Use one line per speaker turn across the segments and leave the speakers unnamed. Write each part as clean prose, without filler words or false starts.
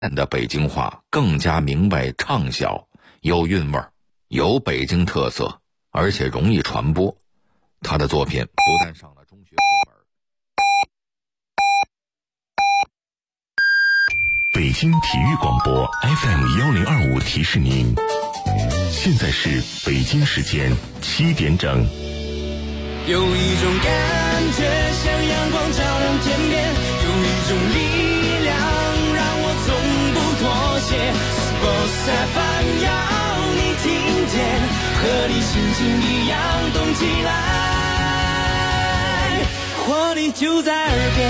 的北京话更加明白畅销，有韵味儿，有北京特色，而且容易传播。他的作品不但上了中学课本。
北京体育广播 FM1025提示您，现在是北京时间7点整。
有一种感觉像阳光照亮天边，有一种力量让我从不妥协。Sports FM 要你听见，和你心情一样动起来，活力就在耳边。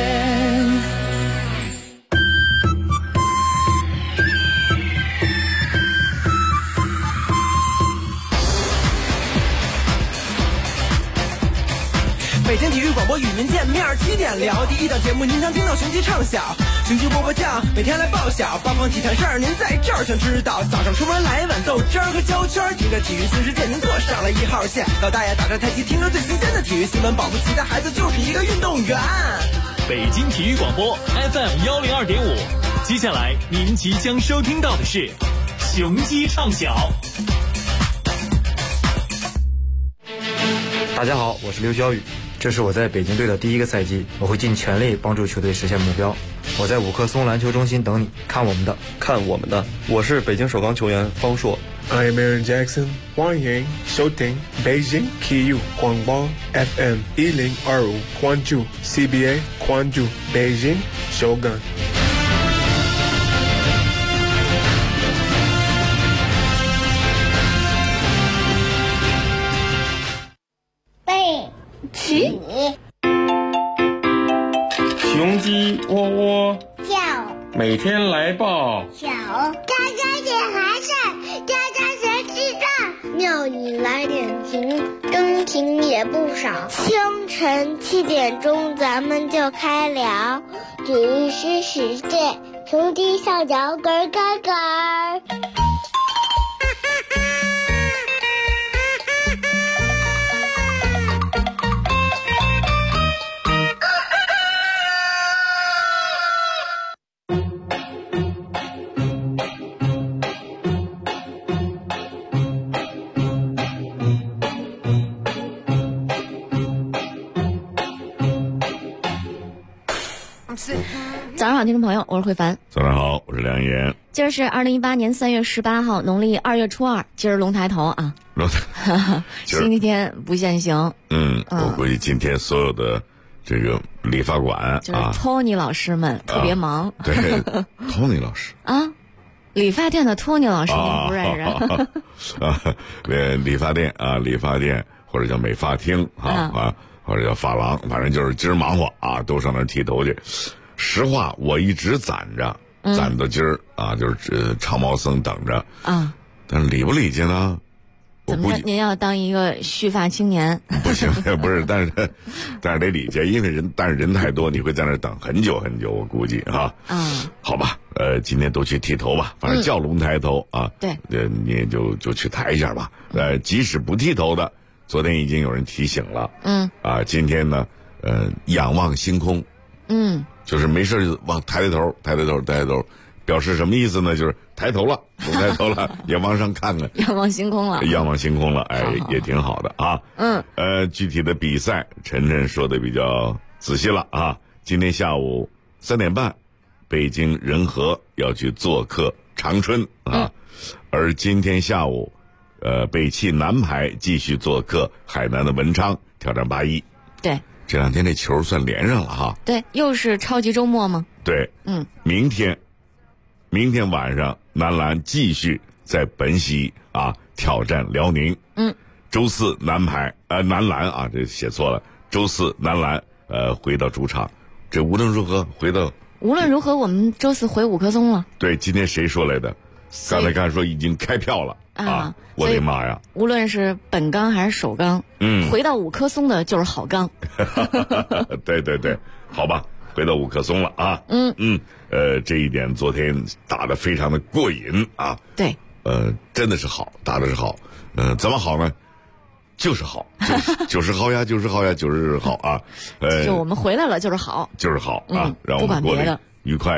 北京体育广播与您见面，7点聊第一档节目，您将听到雄鸡唱响，雄鸡波波酱，每天来报晓，八方体坛事儿您在这儿全知道。早上出门来一碗豆汁儿和焦圈，听着体育新世界您坐上了1号线。老大爷打着太极，听着最新鲜的体育新闻，保不齐的孩子就是一个运动员。
北京体育广播 FM102.5，接下来您即将收听到的是雄鸡唱晓。
大家好，我是刘晓宇，这是我在北京队的第一个赛季，我会尽全力帮助球队实现目标。我在五棵松篮球中心等你，看我们的。
我是北京首钢球员方硕。
I'm Aaron Jackson， 欢迎收听北京体育广播 FM1025， 关注 CBA， 关注北京首钢。
雄鸡窝窝
叫，
每天来报
小，喳喳点孩子，喳喳谁知道？妙语来点情，真情也不少。清晨7点钟，咱们就开聊，体育新世界，雄鸡上脚咯咯咯。
早上好，听众朋友，我是慧凡。
早上好，我是梁岩。
今儿是2018年3月18号，农历2月初2，今儿龙抬头啊。星期天不限行。
我估计今天所有的这个理发馆
就是 Tony 老师们特别忙。
对，Tony 老师
啊，理发店的 Tony 老师您不认识？
理发店啊，理发店或者叫美发厅或者叫发廊，反正就是今儿忙活啊，都上那儿剃头去。实话，我一直攒着到今儿啊，就是长毛僧等着啊。但是理不理去呢？
怎么着？您要当一个蓄发青年？
不行，不是，但是得理去，因为人太多，你会在那儿等很久很久，我估计啊。好吧，今天都去剃头吧，反正叫龙抬头啊。
对，
你也就去抬一下吧。即使不剃头的，昨天已经有人提醒了。今天呢，仰望星空。就是没事往抬头，表示什么意思呢？就是抬头了，不抬头了，也往上看看，
仰望星空了，
哎，也挺好的啊。具体的比赛，晨晨说的比较仔细了啊。今天下午3点半，北京人和要去做客长春啊，而今天下午，北汽男排继续做客海南的文昌，挑战8-1。
对。
这两天这球算连上了哈。
对，又是超级周末吗？
对，明天晚上男篮继续在本溪啊挑战辽宁。周四男篮啊，这写错了。周四男篮回到主场，这无论如何，我
们周四回五棵松了。
对，今天谁说来的？刚才看说已经开票了啊！我的妈呀！
无论是本钢还是首钢，回到五棵松的就是好钢。
对，好吧，回到五棵松了啊。这一点昨天打得非常的过瘾啊。
对，
真的是好，打的是好。怎么好呢？就是好，就是好呀，就是好呀，就是好啊。
就我们回来了就是好，
就是好啊，让我们过得愉快的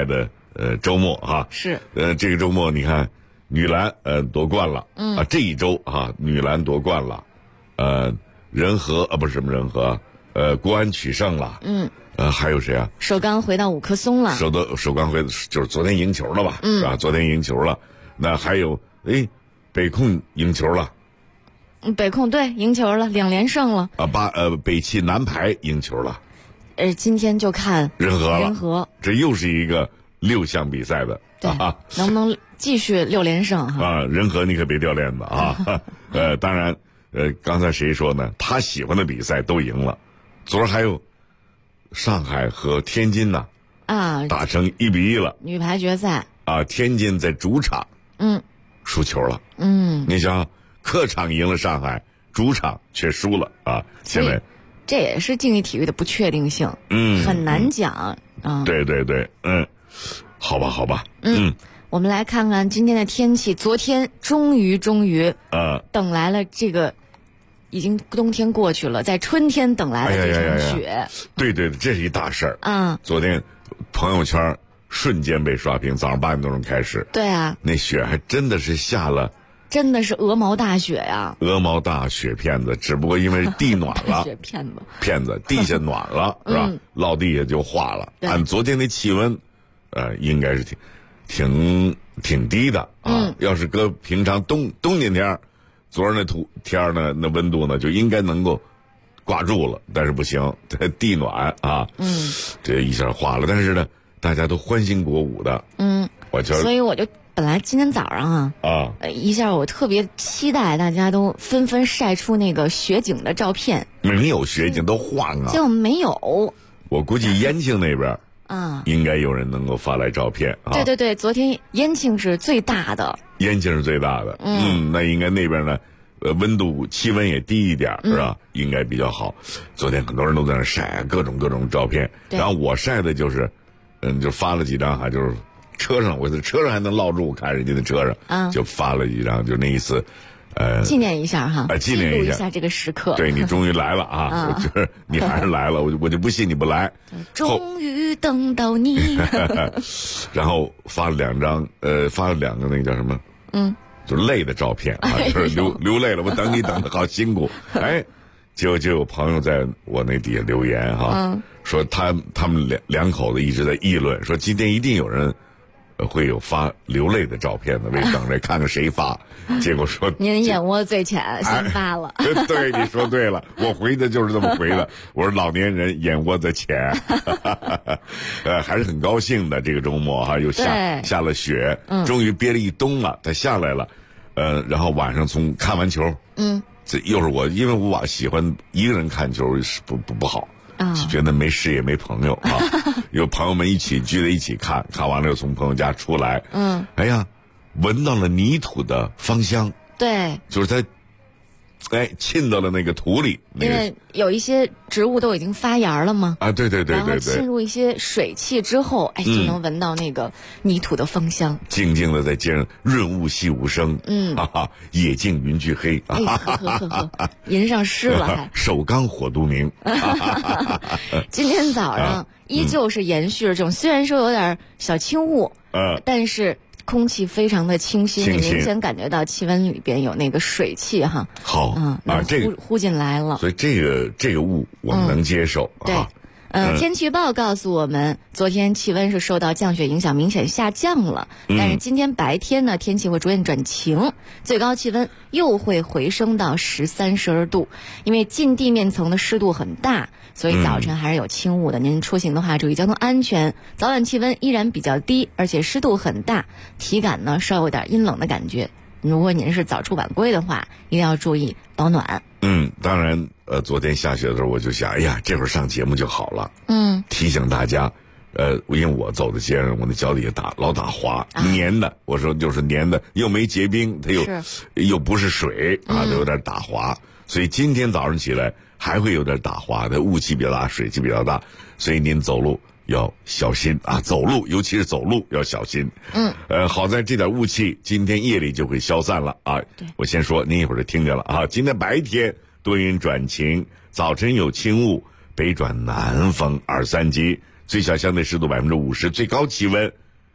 周末哈。
是。
这个周末你看女篮夺冠了。这一周啊女篮夺冠了。人和不是什么人和，国安取胜了。还有谁啊？
首钢回到五棵松了。
首钢回就是昨天赢球了吧？是吧？昨天赢球了。那还有北控赢球了。
北控对赢球了，2连胜了。
北汽男排赢球了。
今天就看
人和了。
人和
这又是一个6项比赛的。
对，能不能继续6连胜哈？
人和你可别掉链子啊！当然。刚才谁说呢？他喜欢的比赛都赢了，昨儿还有上海和天津呢，打成1-1了。
女排决赛
天津在主场输球了。你想客场赢了上海，主场却输了啊！现在
这也是竞技体育的不确定性，很难讲啊。
对，好吧，
我们来看看今天的天气。昨天终于等来了这个。已经冬天过去了，在春天等来了这场雪。
对，这是一大事儿。昨天朋友圈瞬间被刷屏，早上8点多钟开始。
对啊，
那雪还真的是下了，
真的是鹅毛大雪呀！
鹅毛大雪片子，只不过因为地暖了，
雪
片子地下暖了，是吧？落地下就化了。按昨天的气温，应该是挺低的啊。要是搁平常冬天天。昨儿那天呢，那温度呢就应该能够挂住了，但是不行，地暖啊，这一下化了。但是呢，大家都欢欣鼓舞的，
所以我就本来今天早上一下我特别期待大家都纷纷晒出那个雪景的照片。
没有雪景都晃啊，
就没有。
我估计延庆那边应该有人能够发来照片啊。
对，昨天延庆是最大的。
那应该那边呢，温度气温也低一点，是吧？应该比较好。昨天很多人都在那晒各种照片，然后我晒的就是，就发了几张哈，就是车上，我在车上还能落住，我看人家的车上，就发了几张，就那一次，
纪念一下哈，
纪念
一下这个时刻。
对，你终于来了啊！我觉得你还是来了，我就不信你不来。
终于等到你。
然后发了2张，发了2个那个叫什么？就累的照片啊，就是流泪了。我等你等的好辛苦，就有朋友在我那底下留言哈，说他们两口子一直在议论，说今天一定有人会有发流泪的照片的，为等着看看谁发。结果说
您眼窝最浅，先发了。
对，你说对了，我回的就是这么回的。我说老年人眼窝子浅，还是很高兴的。这个周末哈，又下了雪，终于憋了一冬了，它下来了。然后晚上看完球，这又是我，因为我喜欢一个人看球是不好。觉得没事也没朋友啊，有朋友们一起聚在一起看完了又从朋友家出来，哎呀，闻到了泥土的芳香，
对，
就是他，沁到了那个土里，
因为有一些植物都已经发芽了嘛，
对，
然后浸入一些水汽之后，就能闻到那个泥土的芳香。
静静的在街上，润物细无声，野径云俱黑，
呵，吟上诗了还。
首钢火都明。
今天早上依旧是延续了这种，虽然说有点小轻雾，但是空气非常的清新，你明显感觉到气温里边有那个水汽哈。
好这个
呼进来了，
所以这个雾我们能接受。
对。天气预报告诉我们，昨天气温是受到降雪影响，明显下降了。但是今天白天呢，天气会逐渐转晴，最高气温又会回升到13-12度。因为近地面层的湿度很大，所以早晨还是有轻雾的。您出行的话，注意交通安全。早晚气温依然比较低，而且湿度很大，体感呢稍有点阴冷的感觉。如果您是早出晚归的话，一定要注意保暖。
当然，昨天下雪的时候我就想，哎呀，这会儿上节目就好了。提醒大家，因为我走在街上，我那脚底下老打滑，粘的。我说就是粘的，又没结冰，它又不是水啊，都有点打滑。所以今天早上起来还会有点打滑的，雾气比较大，水气比较大，所以您走路要小心啊！走路，尤其是走路要小心。好在这点雾气今天夜里就会消散了啊。我先说，您一会儿就听见了啊。今天白天多云转晴，早晨有轻雾，北转南风2-3级，最小相对湿度50%，最高气温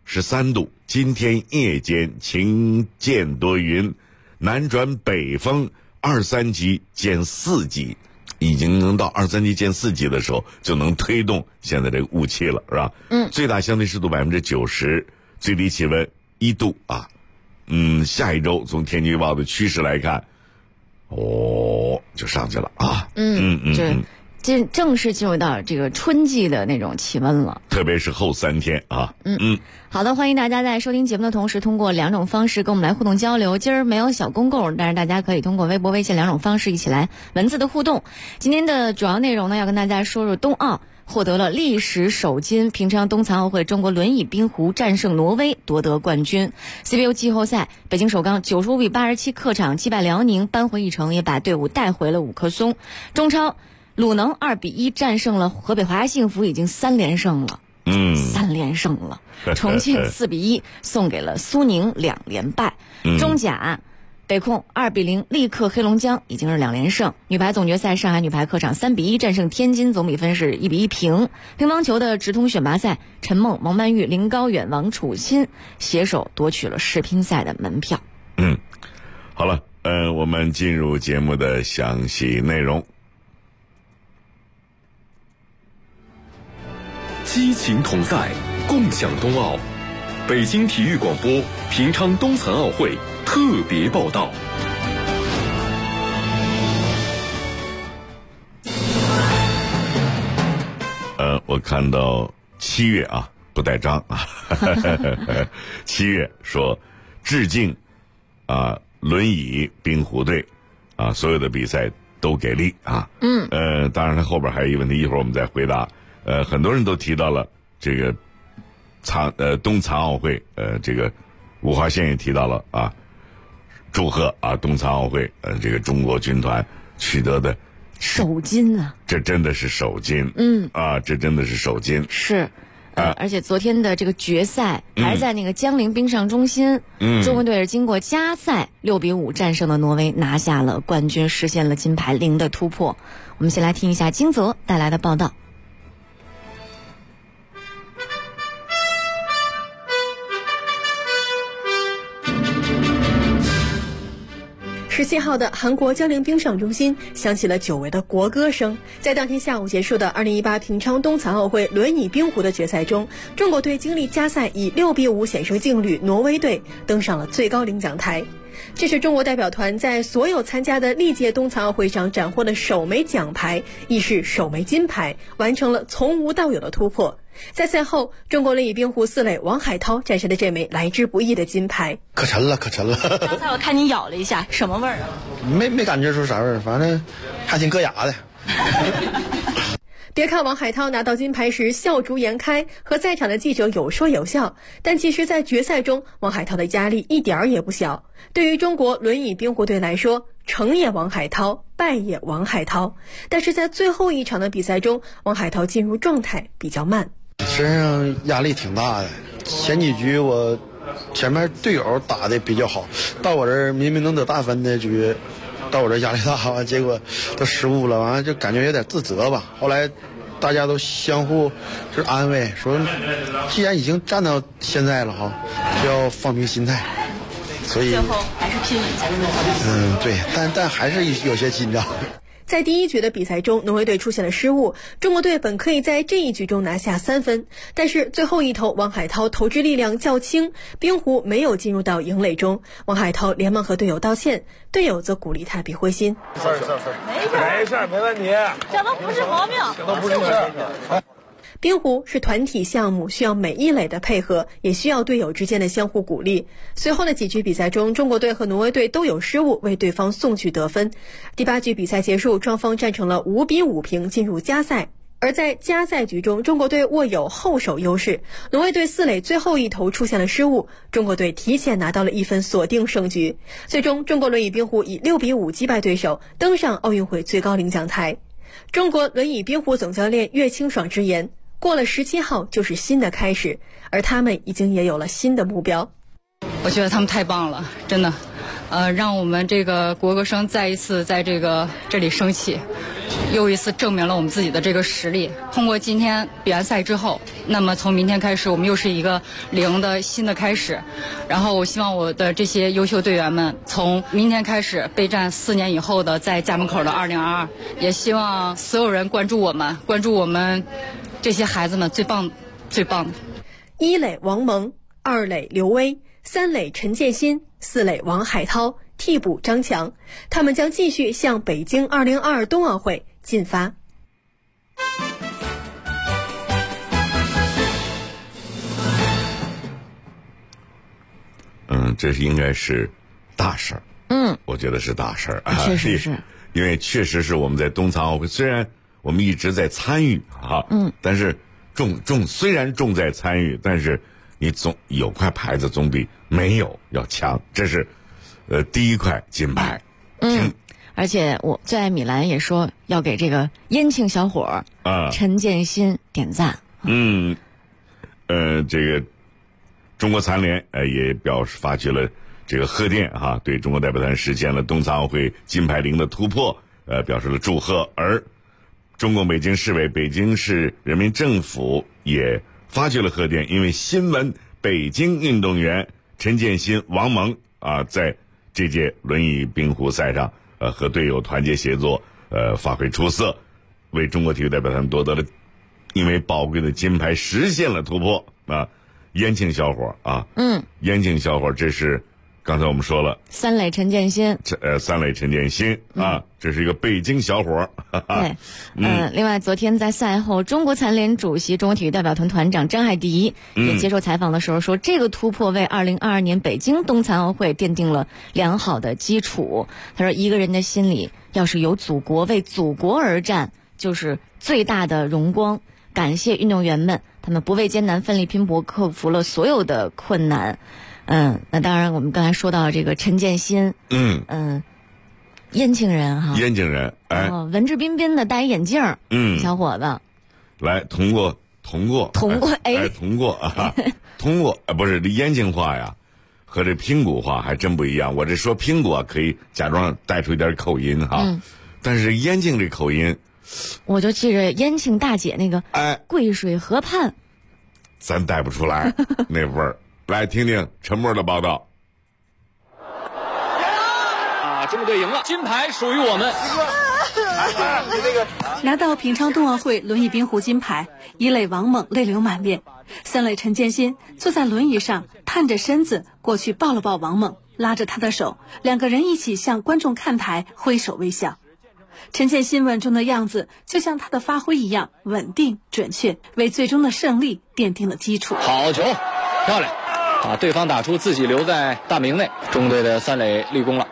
13度，今天夜间晴间多云，南转北风2、3级见4级，已经能到2、3级见4级的时候，就能推动现在这个雾气了，是吧？最大相对湿度90%，最低气温1度啊。下一周从天气预报的趋势来看，就上去了啊。
正式进入到这个春季的那种气温了，
特别是后3天啊。
好的，欢迎大家在收听节目的同时，通过2种方式跟我们来互动交流。今儿没有小公共，但是大家可以通过微博、微信2种方式一起来文字的互动。今天的主要内容呢，要跟大家说说冬奥获得了历史首金，平昌冬残奥会中国轮椅冰壶战胜挪威夺得冠军。CBU 季后赛，北京首钢95比87客场击败辽宁，扳回一城，也把队伍带回了五棵松。中超鲁能2比1战胜了河北华夏幸福，已经3连胜了。3连胜了。重庆4比1送给了苏宁2连败。中甲北控2比0力克黑龙江，已经是2连胜。女排总决赛，上海女排客场3比1战胜天津，总比分是1比1平。乒乓球的直通选拔赛，陈梦、王曼玉、林高远、王楚钦携手夺取了世乒赛的门票。
好了，我们进入节目的详细内容。
激情同在，共享冬奥。北京体育广播平昌冬残奥会特别报道。
我看到7月啊，不带章啊，7月说致敬轮椅冰壶队啊，所有的比赛都给力啊。当然他后边还有一个问题，一会儿我们再回答。很多人都提到了这个冬残奥会，这个吴华宪也提到了啊，祝贺啊冬残奥会这个中国军团取得的
首金啊，
这真的是首金。这真的是首金。
是。而且昨天的这个决赛还是在那个江陵冰上中心，中国队是经过加赛6比5战胜了挪威，拿下了冠军，实现了金牌0的突破。我们先来听一下金泽带来的报道。
17号的韩国江陵冰上中心响起了久违的国歌声。在当天下午结束的2018平昌冬残奥会轮椅冰壶的决赛中，中国队经历加赛以6比5险胜劲旅挪威队，登上了最高领奖台。这是中国代表团在所有参加的历届冬残奥会上斩获的首枚奖牌，亦是首枚金牌，完成了从无到有的突破。在赛后，中国轮椅冰壶四垒王海涛展示的这枚来之不易的金牌，
可沉了。
刚才我看你咬了一下，什么味儿啊？
没感觉出啥味儿，反正还挺硌牙的。
别看王海涛拿到金牌时笑逐颜开，和在场的记者有说有笑，但其实在决赛中，王海涛的压力一点儿也不小。对于中国轮椅冰壶队来说，成也王海涛，败也王海涛。但是在最后一场的比赛中，王海涛进入状态比较慢，
身上压力挺大的。前几局我前面队友打的比较好，到我这儿明明能得大分的局，到我这压力大完，结果都失误了，完了就感觉有点自责吧。后来大家都相互是安慰，说既然已经站到现在了哈，就要放平心态。所以最
后还是拼了一下。
对，但还是有些紧张。
在第一局的比赛中，挪威队出现了失误，中国队本可以在这一局中拿下3分，但是最后一投王海涛投掷力量较轻，冰壶没有进入到营垒中，王海涛连忙和队友道歉，队友则鼓励他别灰心。
没事，没问题，
这都不是毛病，
这都不是事儿。
冰壶是团体项目，需要每一垒的配合，也需要队友之间的相互鼓励。随后的几局比赛中，中国队和挪威队都有失误，为对方送去得分。第8局比赛结束，双方战成了5比5平，进入加赛。而在加赛局中，中国队握有后手优势，挪威队四垒最后一投出现了失误，中国队提前拿到了1分，锁定胜局。最终，中国轮椅冰壶以6比5击败对手，登上奥运会最高领奖台。中国轮椅冰壶总教练岳清爽直言，过了17号就是新的开始，而他们已经也有了新的目标。
我觉得他们太棒了，真的， 让我们这个国歌声再一次在这里升起，又一次证明了我们自己的这个实力。通过今天比完赛之后，那么从明天开始，我们又是一个零的新的开始。然后我希望我的这些优秀队员们，从明天开始备战4年以后的在家门口的2022，也希望所有人关注我们这些孩子们最棒的。
1垒王蒙，2垒刘威，3垒陈建新，4垒王海涛，替补张强，他们将继续向北京2022冬奥会进发。
这应该是大事儿。我觉得是大事儿啊，
确实是，
因为确实是我们在冬残奥会，虽然我们一直在参与但是虽然重在参与，但是你总有块牌子总比没有要强，这是第一块金牌。
而且我最爱米兰也说要给这个燕庆小伙陈建新点赞。
这个中国残联也发去了这个贺电对中国代表团实现了冬残奥会金牌0的突破表示了祝贺。而中共北京市委、北京市人民政府也发去了贺电，因为新闻北京运动员陈建新、王蒙在这届轮椅冰壶赛上和队友团结协作发挥出色，为中国体育代表团夺得了因为宝贵的金牌实现了突破燕庆小伙燕庆小伙，这是刚才我们说了
3垒陈建新
，3垒陈建新这是一个北京小伙。
对，另外昨天在赛后，中国残联主席、中国体育代表团团长张海迪也接受采访的时候说，这个突破为2022年北京冬残奥会奠定了良好的基础。他说，一个人的心里要是有祖国，为祖国而战，就是最大的荣光。感谢运动员们，他们不畏艰难，奋力拼搏，克服了所有的困难。那当然，我们刚才说到这个陈建新，燕庆人
燕庆人，
文质彬彬的，戴眼镜，小伙子，
来通过，通过，不是这燕庆话呀，和这平谷话还真不一样。我这说平谷可以假装带出一点口音但是燕庆这口音，
我就记着燕庆大姐那个桂水河畔，
咱带不出来那味儿。来听听陈默的报道。
中国队赢了，金牌属于我们。
拿到平昌冬奥会轮椅冰壶金牌，1垒王蒙泪流满面，3垒陈建新坐在轮椅上，探着身子过去抱了抱王蒙，拉着他的手，2个人一起向观众看台挥手微笑。陈建新稳重的样子就像他的发挥一样稳定准确，为最终的胜利奠定了基础。
好球，漂亮，把对方打出，自己留在大名内。中队的3垒立功了，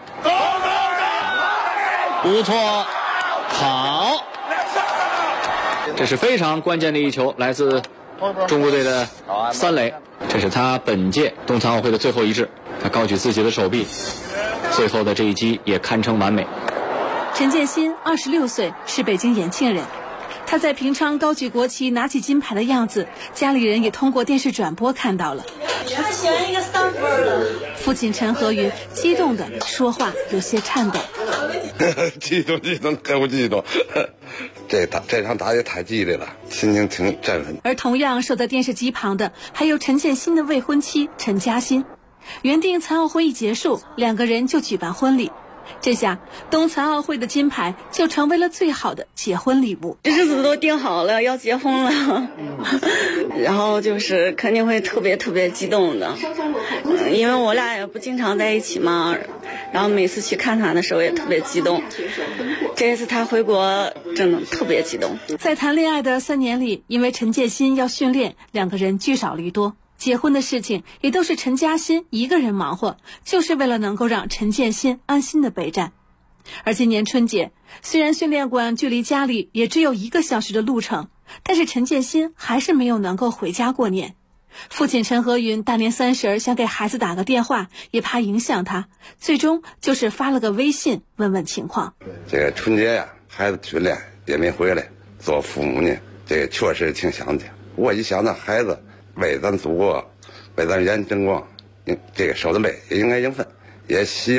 不错，好，这是非常关键的一球，来自中国队的3垒，这是他本届冬残奥会的最后一掷，他高举自己的手臂，最后的这一击也堪称完美。
陈建新26岁，是北京延庆人。他在平昌高举国旗拿起金牌的样子，家里人也通过电视转播看到了。
他选一个3分了。
父亲陈和云激动的说话有些颤抖。
激动，可不激动。这场打也太激烈了，心情挺振奋。
而同样守在电视机旁的还有陈建新的未婚妻陈嘉欣。原定残奥会一结束，2个人就举办婚礼。这下冬残奥会的金牌就成为了最好的结婚礼物。
日子都定好了，要结婚了，然后就是肯定会特别激动的，因为我俩也不经常在一起嘛，然后每次去看他的时候也特别激动。这一次他回国真的特别激动。
在谈恋爱的3年里，因为陈建新要训练，2个人聚少离多。结婚的事情也都是陈嘉欣一个人忙活，就是为了能够让陈建新安心的备战。而今年春节，虽然训练馆距离家里也只有1个小时的路程，但是陈建新还是没有能够回家过年。父亲陈和云大年30想给孩子打个电话，也怕影响他，最终就是发了个微信问问情况。
这个春节呀，孩子训练也没回来，做父母呢，这个确实挺想的。我一想那孩子为咱祖国，为咱人争光，这个受的累也应该应分，也希望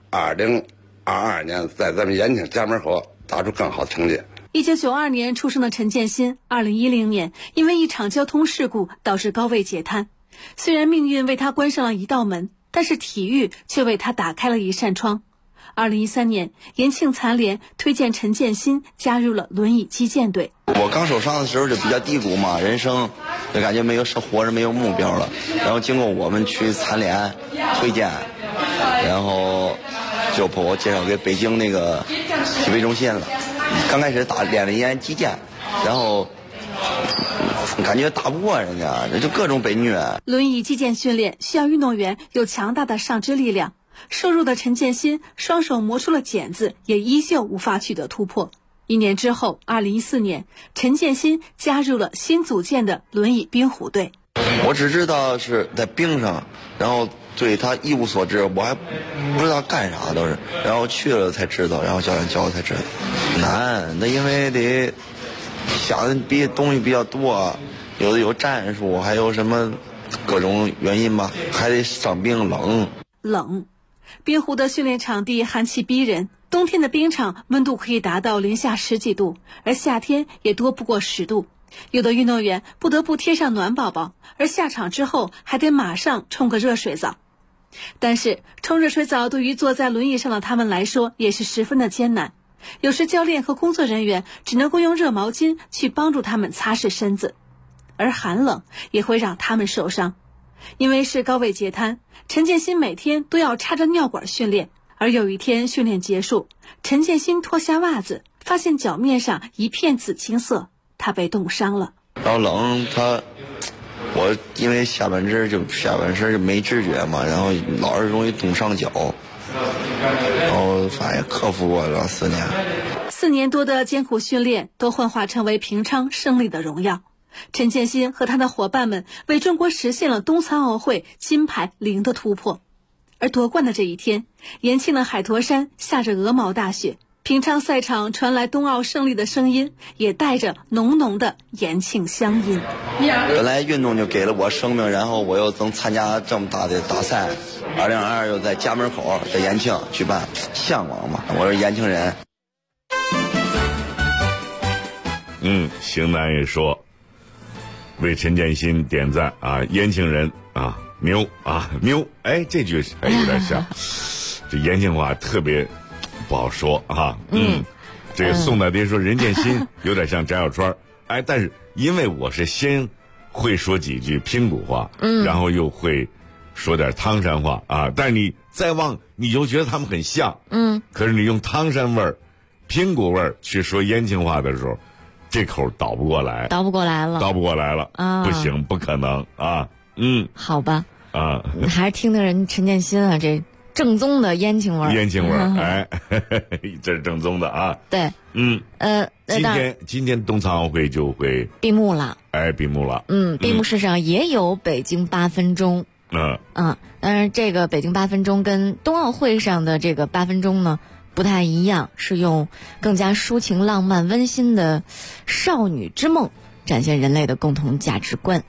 2022年在咱们延庆家门口打出更好的成绩。
1992年出生的陈建新，2010年因为一场交通事故导致高位截瘫。虽然命运为他关上了一道门，但是体育却为他打开了一扇窗。2013年，延庆残联推荐陈建新加入了轮椅击剑队。
我刚受伤的时候就比较低谷嘛，人生就感觉活着没有目标了。然后经过我们去残联推荐，然后就把我介绍给北京那个体育中心了。刚开始练了一年击剑，然后感觉打不过人家，就各种被虐。
轮椅击剑训练需要运动员有强大的上肢力量。瘦弱的陈建新双手磨出了茧子，也依旧无法取得突破。1年之后，2014年，陈建新加入了新组建的轮椅冰壶队。
我只知道是在冰上，然后对他一无所知，我还不知道干啥都是，然后去了才知道，然后教练教我才知道。难，那因为得想的东西比较多，有的有战术，还有什么各种原因吧，还得上冰
冷。冰壶的训练场地寒气逼人，冬天的冰场温度可以达到零下10几度，而夏天也多不过10度。有的运动员不得不贴上暖宝宝，而下场之后还得马上冲个热水澡。但是冲热水澡对于坐在轮椅上的他们来说也是十分的艰难，有时教练和工作人员只能够用热毛巾去帮助他们擦拭身子，而寒冷也会让他们受伤。因为是高位截瘫，陈建新每天都要插着尿管训练，而有一天训练结束，陈建新脱下袜子，发现脚面上一片紫青色，他被冻伤了。
然后冷，我因为下半身就没知觉嘛，然后老是容易冻伤脚，然后反正克服过了4年。
4年多的艰苦训练都幻化成为平昌胜利的荣耀。陈建新和他的伙伴们为中国实现了冬残奥会金牌0的突破。而夺冠的这一天，延庆的海坨山下着鹅毛大雪，平昌赛场传来冬奥胜利的声音，也带着浓浓的延庆乡音。
本来运动就给了我生命，然后我又能参加这么大的大赛，2022又在家门口在延庆举办，向往嘛，我是延庆人。
邢楠也说为陈建新点赞啊，延庆人啊，牛啊牛，哎，这句有点像，这延庆话特别不好说啊。这个宋大爹说任建新有点像翟小川，哎，但是因为我是先会说几句平谷话，然后又会说点汤山话啊，但是你再往你就觉得他们很像，可是你用汤山味儿、平谷味儿去说延庆话的时候，这口倒不过来了啊！不行，不可能啊！
好吧
啊，
还是听的人陈建新啊，这正宗的延庆味儿，
哎，这是正宗的啊！
对，
今天冬残奥会就会
闭幕了，
闭幕了。
闭幕式上也有北京8分钟，但是这个北京8分钟跟冬奥会上的这个8分钟呢不太一样，是用更加抒情、浪漫、温馨的少女之梦展现人类的共同价值观。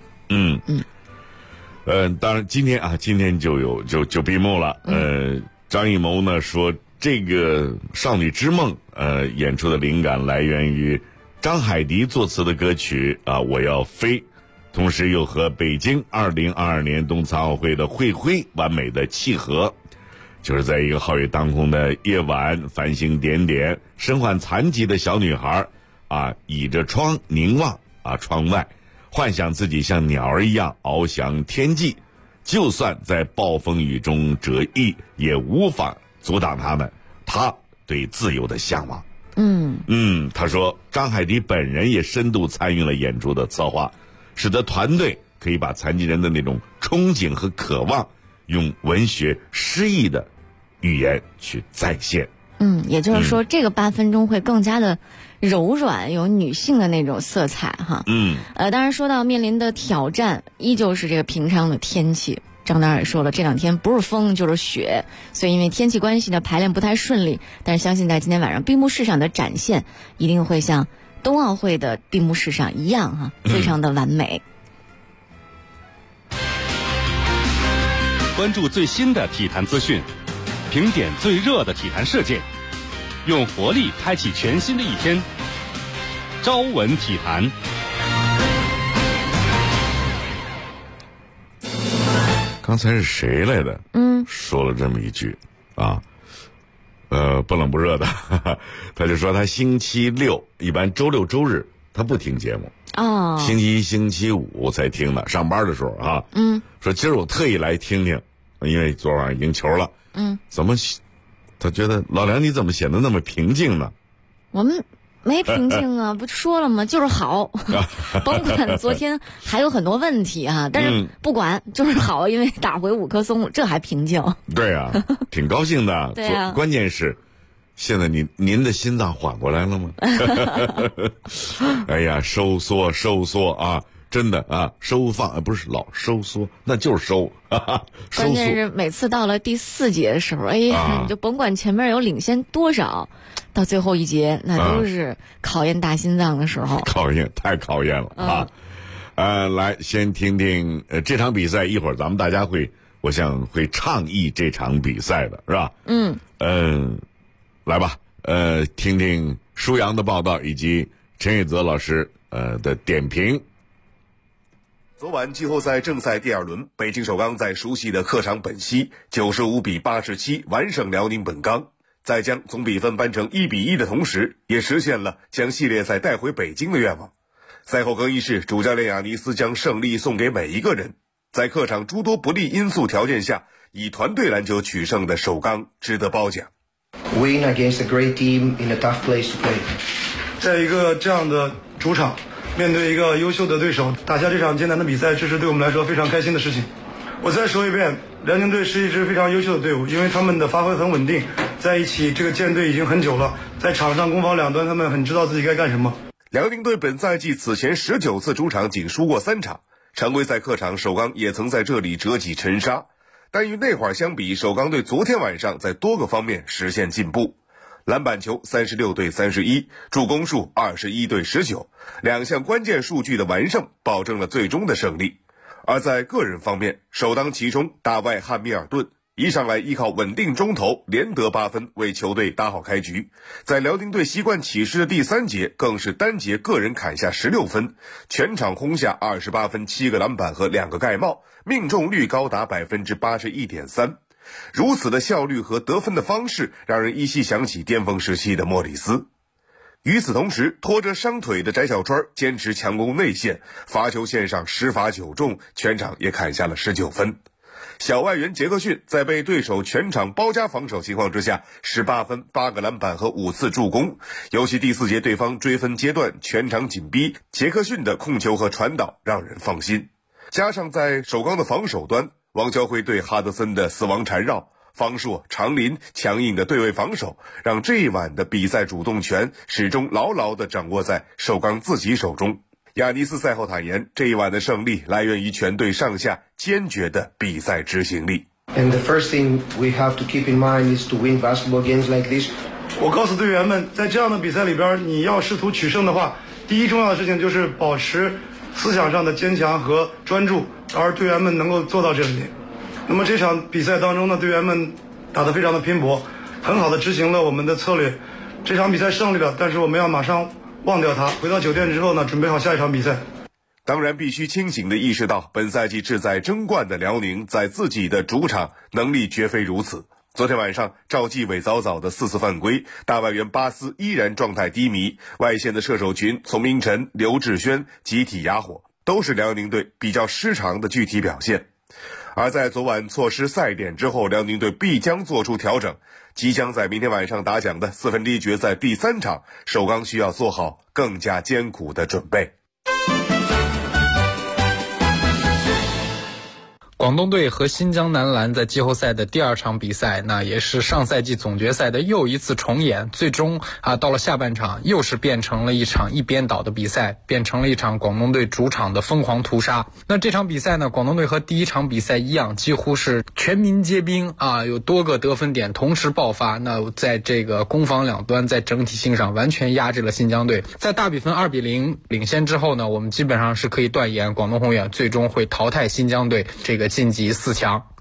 当然今天就闭幕了。张艺谋呢说这个少女之梦演出的灵感来源于张海迪作词的歌曲我要飞，同时又和北京2022年冬残奥会的会徽完美的契合。就是在一个皓月当空的夜晚，繁星点点，身患残疾的小女孩倚着窗凝望窗外，幻想自己像鸟儿一样翱翔天际，就算在暴风雨中折翼，也无法阻挡他对自由的向往。他说张海迪本人也深度参与了演出的策划，使得团队可以把残疾人的那种憧憬和渴望用文学诗意的语言去再现。
也就是说这个8分钟会更加的柔软，有女性的那种色彩哈。当然说到面临的挑战，依旧是这个平昌的天气。张导也说了，这2天不是风就是雪，所以因为天气关系呢，排练不太顺利。但是相信在今天晚上闭幕式上的展现，一定会像冬奥会的闭幕式上一样哈，非常的完美。
关注最新的体坛资讯，
评点最热的体坛事件，用活力开启全新的一天。朝闻体坛。
刚才是谁来的？说了这么一句啊，不冷不热的，他就说他星期六一般周六周日他不听节目星期一星期五才听的，上班的时候啊。说今儿我特意来听听，因为昨晚赢球了。怎么他觉得老梁你怎么显得那么平静呢？
我们没平静啊，不说了吗？就是好，甭管昨天还有很多问题啊，但是不管就是好，因为打回5棵松，这还平静。对啊，
挺高兴的。
对啊，
关键是现在您的心脏缓过来了吗？哎呀，收缩啊！真的啊，收放不是老收缩，那就是收。
关键是每次到了第4节的时候，你就甭管前面有领先多少，到最后一节那都是考验大心脏的时候。
太考验了啊！来先听听这场比赛，一会儿咱们大家我想会倡议这场比赛的是吧？来吧，听听舒阳的报道以及陈宇泽老师的点评。
昨晚季后赛正赛第2轮，北京首钢在熟悉的客场本溪95比87完胜辽宁本钢，在将总比分扳成1比1的同时，也实现了将系列赛带回北京的愿望。赛后更衣室，主教练亚尼斯将胜利送给每一个人。在客场诸多不利因素条件下，以团队篮球取胜的首钢值得褒奖。
Win against a great team in a tough place to play。
在一个这样的主场，面对一个优秀的对手，打下这场艰难的比赛，这是对我们来说非常开心的事情。我再说一遍，辽宁队是一支非常优秀的队伍，因为他们的发挥很稳定，在一起这个建队已经很久了，在场上攻防两端他们很知道自己该干什么。
辽宁队本赛季此前19次主场仅输过3场，常规赛客场首钢也曾在这里折戟沉沙，但与那会儿相比，首钢队昨天晚上在多个方面实现进步。篮板球36对31，助攻数21对19，两项关键数据的完胜保证了最终的胜利。而在个人方面，首当其冲打败汉密尔顿，一上来依靠稳定中投连得8分，为球队打好开局。在辽宁队习惯起势的第3节，更是单节个人砍下16分，全场轰下28分、7个篮板和2个盖帽，命中率高达 81.3%。如此的效率和得分的方式，让人依稀想起巅峰时期的莫里斯。与此同时，拖着伤腿的翟小川坚持强攻内线，罚球线上10罚9中，全场也砍下了19分。小外援杰克逊在被对手全场包夹防守情况之下，18分、8个篮板和5次助攻。尤其第4节对方追分阶段全场紧逼，杰克逊的控球和传导让人放心。加上在首钢的防守端，王教会对哈德森的死亡缠绕，方硕、长林强硬的对位防守，让这一晚的比赛主动权始终牢牢地掌握在首钢自己手中。亚尼斯赛后坦言，这一晚的胜利来源于全队上下坚决的比赛执行力。
And the first thing we have to keep in mind is to win basketball games like this。
我告诉队员们，在这样的比赛里边，你要试图取胜的话，第一重要的事情就是保持思想上的坚强和专注，而队员们能够做到这一点。那么这场比赛当中呢，队员们打得非常的拼搏，很好的执行了我们的策略。这场比赛胜利了，但是我们要马上忘掉它，回到酒店之后呢，准备好下一场比赛。
当然必须清醒地意识到，本赛季志在争冠的辽宁在自己的主场能力绝非如此。昨天晚上赵继伟早早的4次犯规，大外援巴斯依然状态低迷，外线的射手群从明晨、刘志轩集体哑火，都是辽宁队比较失常的具体表现。而在昨晚错失赛点之后，辽宁队必将做出调整，即将在明天晚上打响的1/4决赛第3场，首钢需要做好更加艰苦的准备。
广东队和新疆男篮在季后赛的第2场比赛，那也是上赛季总决赛的又一次重演，最终到了下半场又是变成了一场一边倒的比赛，变成了一场广东队主场的疯狂屠杀。那这场比赛呢，广东队和第1场比赛一样，几乎是全民皆兵有多个得分点同时爆发，那在这个攻防两端在整体性上完全压制了新疆队。在大比分2比0领先之后呢，我们基本上是可以断言广东宏远最终会淘汰新疆队，这个晋级4强。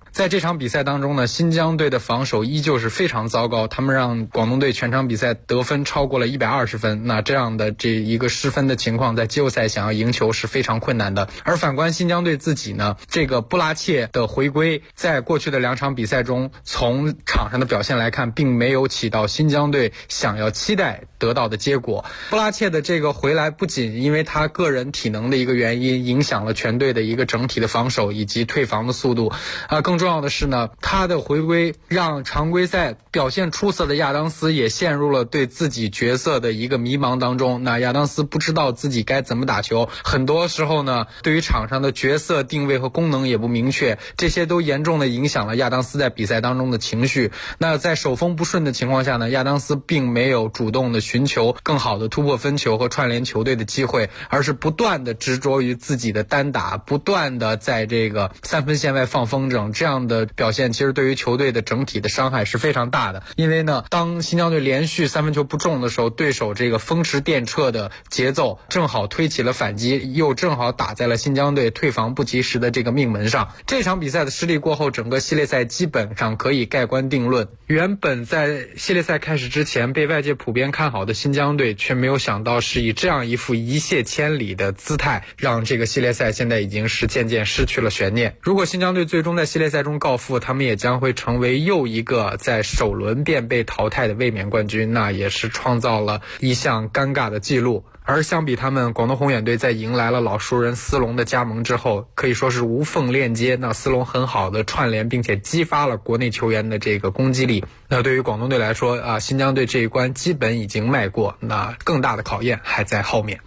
在这场比赛当中呢，新疆队的防守依旧是非常糟糕，他们让广东队全场比赛得分超过了120分。那这样的这一个失分的情况，在季后赛想要赢球是非常困难的。而反观新疆队自己呢，这个布拉切的回归，在过去的2场比赛中，从场上的表现来看，并没有起到新疆队想要期待得到的结果。布拉切的这个回来，不仅因为他个人体能的一个原因，影响了全队的一个整体的防守以及退防的速度，更重要的是呢，他的回归让常规赛表现出色的亚当斯也陷入了对自己角色的一个迷茫当中。那亚当斯不知道自己该怎么打球，很多时候呢，对于场上的角色定位和功能也不明确，这些都严重的影响了亚当斯在比赛当中的情绪。那在手风不顺的情况下呢，亚当斯并没有主动的寻求更好的突破分球和串联球队的机会，而是不断的执着于自己的单打，不断的在这个3分线外放风筝，这样的表现其实对于球队的整体的伤害是非常大的。因为呢，当新疆队连续3分球不中的时候，对手这个风驰电掣的节奏正好推起了反击，又正好打在了新疆队退防不及时的这个命门上。这场比赛的失利过后，整个系列赛基本上可以盖棺定论。原本在系列赛开始之前被外界普遍看好的新疆队，却没有想到是以这样一副一泻千里的姿态，让这个系列赛现在已经是渐渐失去了悬念。如果新疆队最终在系列赛中告负，他们也将会成为又一个在首轮便被淘汰的卫冕冠军，那也是创造了一项尴尬的记录。而相比他们，广东宏远队在迎来了老熟人斯隆的加盟之后，可以说是无缝链接。那斯隆很好的串联，并且激发了国内球员的这个攻击力。那对于广东队来说新疆队这一关基本已经迈过，那更大的考验还在后面。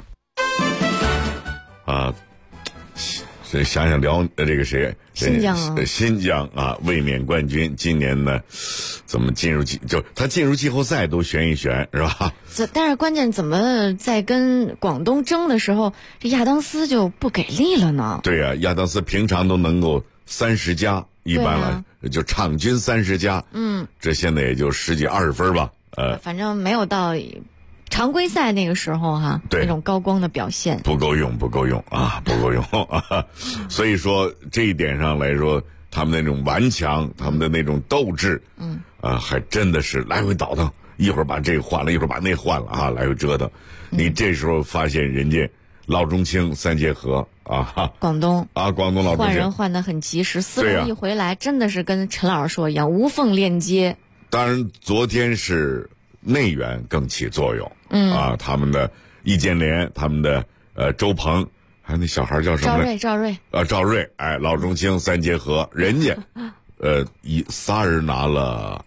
想想聊这个谁，
新疆
卫冕冠军，今年呢怎么进入他进入季后赛都悬一悬，是吧？
但是关键怎么在跟广东争的时候，这亚当斯就不给力了呢？
对啊，亚当斯平常都能够30加，一般来就场均30加，这现在也就10几20分吧，
反正没有到常规赛那个时候那种高光的表现
不够用所以说这一点上来说，他们那种顽强，他们的那种斗志，还真的是来回倒腾，一会儿把这个换了，一会儿把那换了来回折腾。你这时候发现人家老中青三结合
广东
老中青
换人换得很及时，斯隆一回来真的是跟陈老师说一样无缝链接。
当然昨天是内援更起作用，他们的易建联，他们的周鹏，还有那小孩叫什么来？赵睿，老中青三结合，人家仨人拿了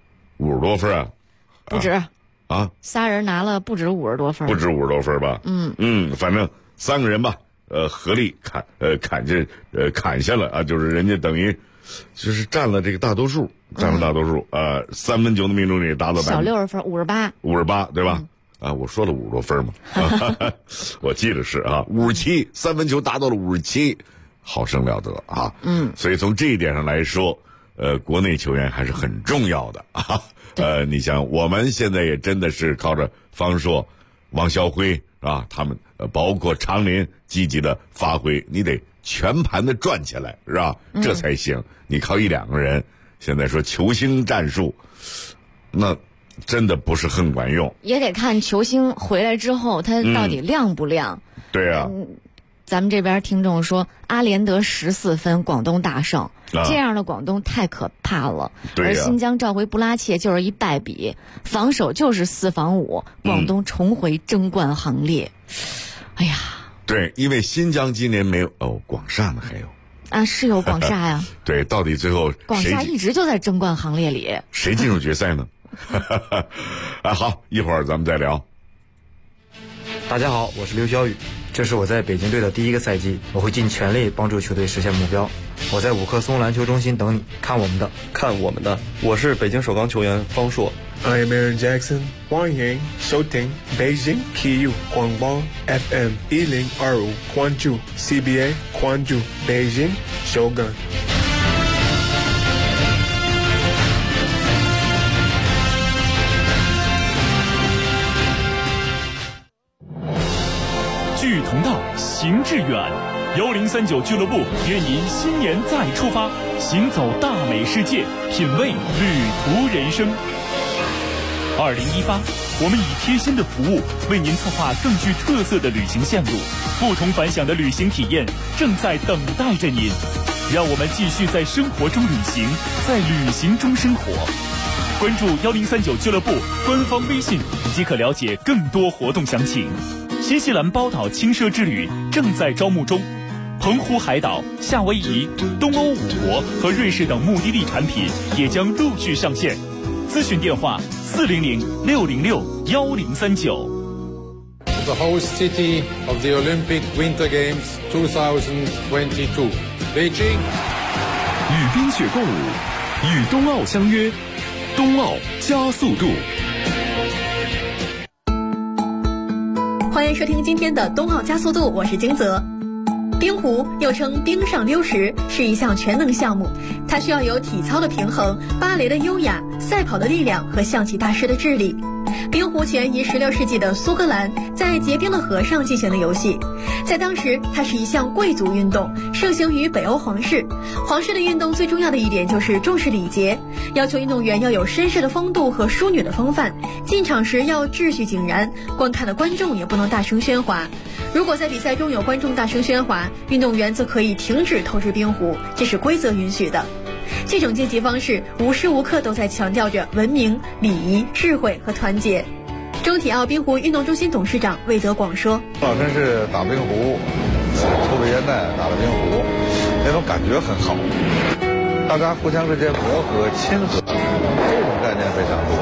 50多分
不止仨人拿了不止50多分，
不止50多分吧？反正3个人吧，合力砍下了就是人家等于就是占了这个大多数。3分球的命中率达到
小60分
58，对吧？我说了50多分嘛，我记得是57，3分球达到了57，好生了得所以从这一点上来说，国内球员还是很重要的你想我们现在也真的是靠着方硕、王晓辉他们包括常林积极的发挥，你得全盘的转起来，是吧？这才行。你靠1-2个人。现在说球星战术，那真的不是很管用，
也得看球星回来之后他到底亮不亮。
对啊，
咱们这边听众说阿联德14分，广东大胜，这样的广东太可怕了。而新疆召回布拉切就是一败笔，防守就是4防5，广东重回争冠行列。哎呀，
对，因为新疆今年没有广厦呢，还有。
是有广厦呀。
对，到底最后
广厦一直就在争冠行列里，
谁进入决赛呢？好，一会儿咱们再聊。
大家好，我是刘晓宇，这是我在北京队的第1个赛季，我会尽全力帮助球队实现目标。我在5棵松篮球中心等你，看我们的。
我是北京首钢球员方硕。
I am Aaron Jackson， 欢迎收听北京体育广播 FM 102.5，关注 CBA， 关注北京首钢。
志同道，行致远， 1039俱乐部愿您新年再出发，行走大美世界，品味旅途人生。2018，我们以贴心的服务为您策划更具特色的旅行线路，不同凡响的旅行体验正在等待着您。让我们继续在生活中旅行，在旅行中生活。关注1039俱乐部官方微信即可了解更多活动详情。新西兰包岛轻奢之旅正在招募中，澎湖海岛、夏威夷、东欧5国和瑞士等目的地产品也将陆续上线。咨询电话400-606-1039。
The host city of the Olympic Winter Games 2022, Beijing。
与冰雪共舞，与冬奥相约，冬奥加速度。
欢迎收听今天的冬奥加速度，我是金泽。冰壶又称冰上溜石，是一项全能项目，它需要有体操的平衡、芭蕾的优雅、赛跑的力量和象棋大师的智力。冰壶起源于16世纪的苏格兰，在结冰的河上进行的游戏。在当时，它是一项贵族运动，盛行于北欧皇室。皇室的运动最重要的一点就是重视礼节，要求运动员要有绅士的风度和淑女的风范，进场时要秩序井然，观看的观众也不能大声喧哗。如果在比赛中有观众大声喧哗，运动员则可以停止投掷冰壶，这是规则允许的。这种竞技方式无时无刻都在强调着文明、礼仪、智慧和团结。中体奥冰壶运动中心董事长魏德广说：“
老真是打冰壶，抽着烟袋打着冰壶，那种感觉很好，大家互相之间磨合、亲和，这种概念非常多。”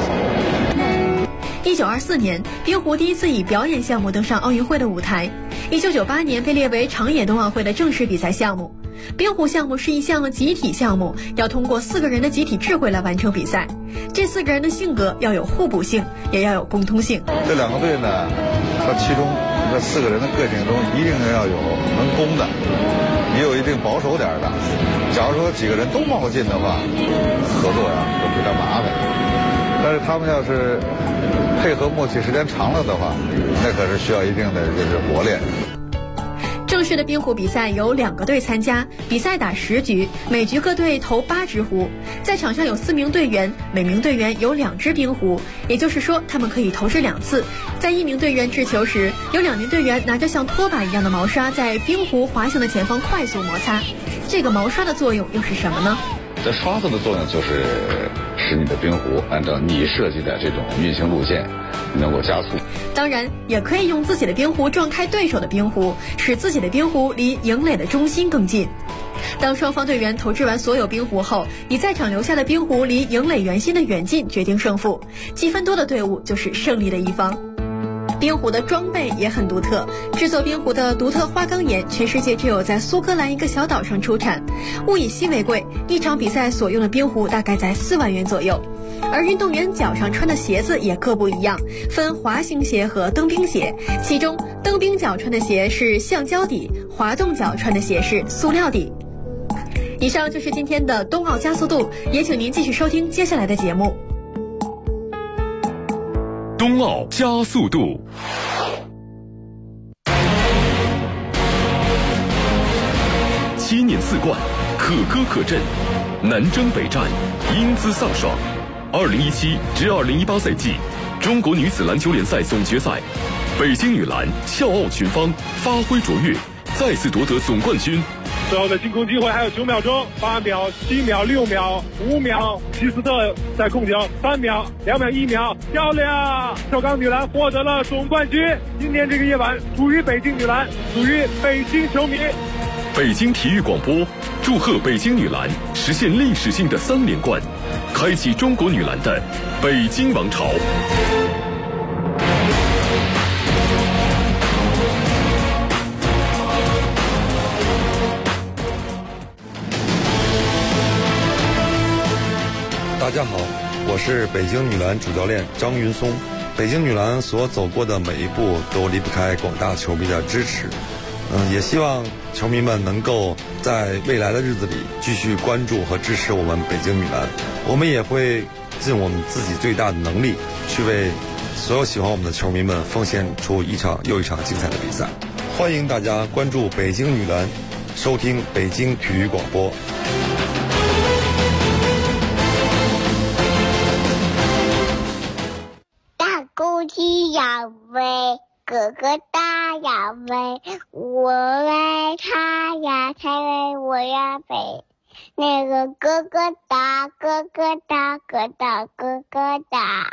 1924年，冰壶第一次以表演项目登上奥运会的舞台。1998年被列为长野冬奥会的正式比赛项目。冰壶项目是一项集体项目，要通过4个人的集体智慧来完成比赛。这4个人的性格要有互补性，也要有共通性。
这2个队呢，它其中这4个人的个性中一定要有能攻的，也有一定保守点的。假如说几个人都冒进的话，合作呀就比较麻烦。但是他们要是配合默契时间长了的话，那可是需要一定的磨练。
正式的冰壶比赛有2个队参加，比赛打10局，每局各队投8只壶，在场上有4名队员，每名队员有2只冰壶，也就是说他们可以投掷2次。在1名队员掷球时，有2名队员拿着像拖把一样的毛刷在冰壶滑行的前方快速摩擦。这个毛刷的作用又是什么呢？
这刷子的作用就是使你的冰壶按照你设计的这种运行路线能够加速。
当然也可以用自己的冰壶撞开对手的冰壶，使自己的冰壶离营垒的中心更近。当双方队员投掷完所有冰壶后，以在场留下的冰壶离营垒圆心的远近决定胜负，积分多的队伍就是胜利的一方。冰壶的装备也很独特，制作冰壶的独特花岗岩全世界只有在苏格兰一个小岛上出产，物以稀为贵，一场比赛所用的冰壶大概在4万元左右。而运动员脚上穿的鞋子也各不一样，分滑行鞋和蹬冰鞋，其中蹬冰脚穿的鞋是橡胶底，滑动脚穿的鞋是塑料底。以上就是今天的冬奥加速度，也请您继续收听接下来的节目。
冬奥加速度。7年4冠，可歌可阵，南征北战，英姿飒爽。2017至2018赛季中国女子篮球联赛总决赛，北京女篮笑傲群芳，发挥卓越，再次夺得总冠军。
最后的进攻机会还有9秒钟，8秒、7秒、6秒、5秒，希斯特在控球，3秒、2秒、1秒，漂亮！首钢女篮获得了总冠军。今天这个夜晚属于北京女篮，属于北京球迷。
北京体育广播祝贺北京女篮实现历史性的3连冠，开启中国女篮的北京王朝。
大家好，我是北京女篮主教练张云松。北京女篮所走过的每一步都离不开广大球迷的支持。也希望球迷们能够在未来的日子里继续关注和支持我们北京女篮。我们也会尽我们自己最大的能力，去为所有喜欢我们的球迷们奉献出一场又一场精彩的比赛。 欢迎大家关注北京女篮，收听北京体育广播。
大公鸡要飞，哥哥大要飞，我为他呀，才为我呀飞。那个哥哥大，哥哥大，哥大哥哥大。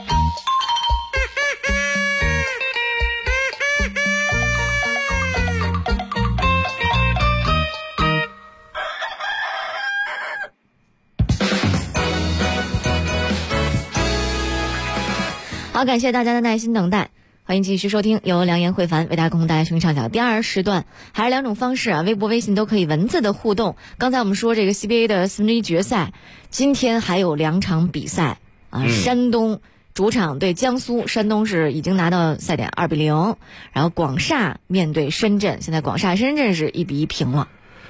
好，感谢大家的耐心等待，欢迎继续收听由梁岩慧凡为大家共同带来声音唱讲第二时段，还是两种方式啊，微博微信都可以文字的互动。刚才我们说这个 CBA 的4分之一决赛，今天还有2场比赛啊，山东主场对江苏，山东是已经拿到赛点2-0，然后广厦面对深圳，现在广厦深圳是1-1平了。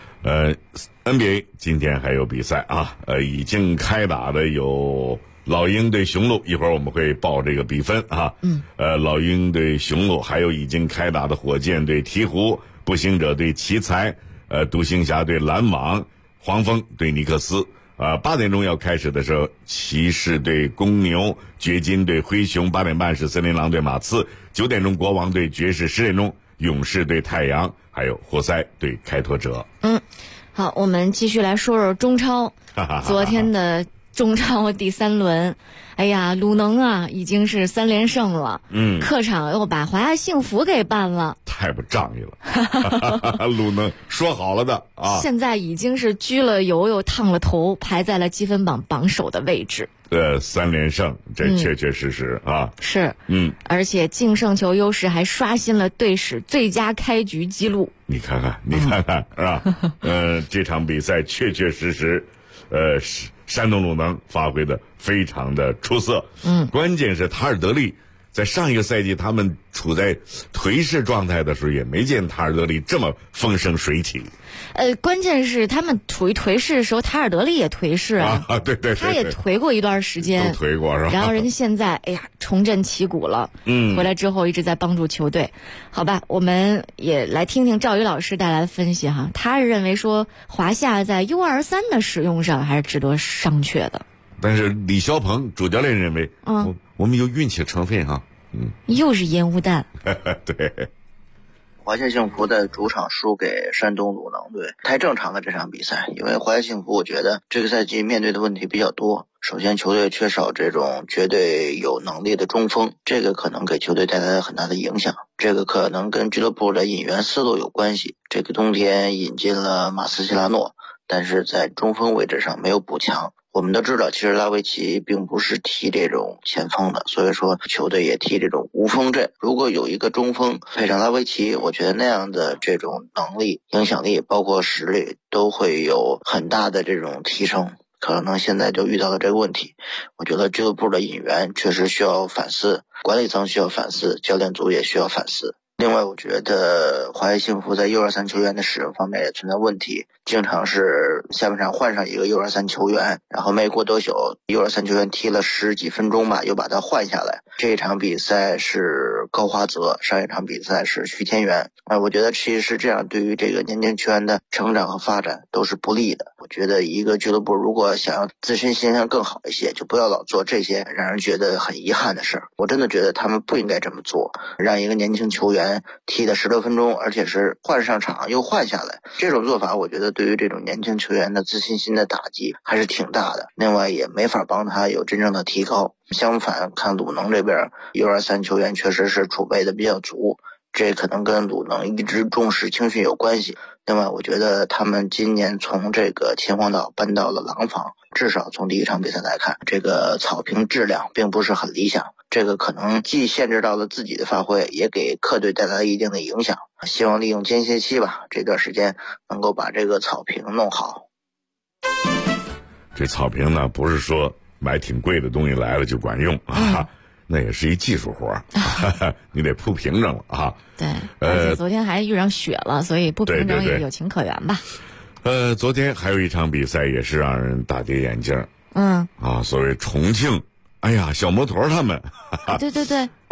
NBA 今天还有比赛啊，已经开打的有老鹰对雄鹿，一会儿我们会报这个比分啊。老鹰对雄鹿，还有已经开打的火箭对鹈鹕，步行者对奇才，独行侠对篮网，黄蜂对尼克斯。8点钟要开始的时候，骑士对公牛，掘金对灰熊；8点半是森林狼对马刺；9点钟国王对爵士；10点钟勇士对太阳，还有活塞对开拓者。
好，我们继续来说说中超，昨天的中超第3轮，哎呀，鲁能啊已经是3连胜了，客场又把华夏幸福给办了，
太不仗义了。鲁能说好了的啊，
现在已经是焗了油又烫了头，排在了积分榜榜首的位置。
3连胜，这确确实实啊，
是，而且净胜球优势还刷新了队史最佳开局纪录。
你看看，是吧？这场比赛确确实实，山东鲁能发挥的非常的出色。关键是塔尔德利在上一个赛季他们处在颓势状态的时候，也没见塔尔德利这么风生水起。
关键是他们处于颓势的时候，塔尔德利也颓势啊，
对，
他也颓过一段时间，
都颓过是吧？
然后人家现在重振旗鼓了，回来之后一直在帮助球队。好吧，我们也来听听赵宇老师带来的分析哈，他是认为说华夏在 U23 的使用上还是值得商榷的。
但是李霄鹏主教练认为，我们有运气成分哈，
又是烟雾弹。
对。
华夏幸福在主场输给山东鲁能队，太正常了这场比赛。因为华夏幸福我觉得这个赛季面对的问题比较多，首先球队缺少这种绝对有能力的中锋，这个可能给球队带来了很大的影响，这个可能跟俱乐部的引援思路有关系。这个冬天引进了马斯切拉诺，但是在中锋位置上没有补强。我们都知道，其实拉维奇并不是踢这种前锋的，所以说球队也踢这种无锋阵。如果有一个中锋配上拉维奇，我觉得那样的这种能力、影响力，包括实力，都会有很大的这种提升。可能现在就遇到了这个问题，我觉得俱乐部的引援确实需要反思，管理层需要反思，教练组也需要反思。另外，我觉得华夏幸福在 U23 球员的使用方面也存在问题，经常是下半场换上一个 U23 球员，然后没过多久 U23 球员踢了10几分钟吧，又把他换下来。这场比赛是高华泽，上一场比赛是徐天元。我觉得其实是这样，对于这个年轻球员的成长和发展都是不利的。我觉得一个俱乐部如果想要自身形象更好一些，就不要老做这些让人觉得很遗憾的事儿。我真的觉得他们不应该这么做，让一个年轻球员踢了10多分钟，而且是换上场又换下来，这种做法我觉得对于这种年轻球员的自信心的打击还是挺大的，另外也没法帮他有真正的提高。相反，看鲁能这边 U23 球员确实是储备的比较足，这可能跟鲁能一直重视青训有关系。另外，我觉得他们今年从这个秦皇岛搬到了廊坊，至少从第一场比赛来看，这个草坪质量并不是很理想，这个可能既限制到了自己的发挥，也给客队带来了一定的影响。希望利用间歇期吧，这段时间能够把这个草坪弄好。
这草坪呢，不是说买挺贵的东西来了就管用啊，那也是一技术活你得铺平整了啊。
对，而且昨天还遇上雪了，所以不平整也有情可原吧。
昨天还有一场比赛也是让人大跌眼镜。
啊，
所谓重庆，哎呀，小摩托他们，
对
啊，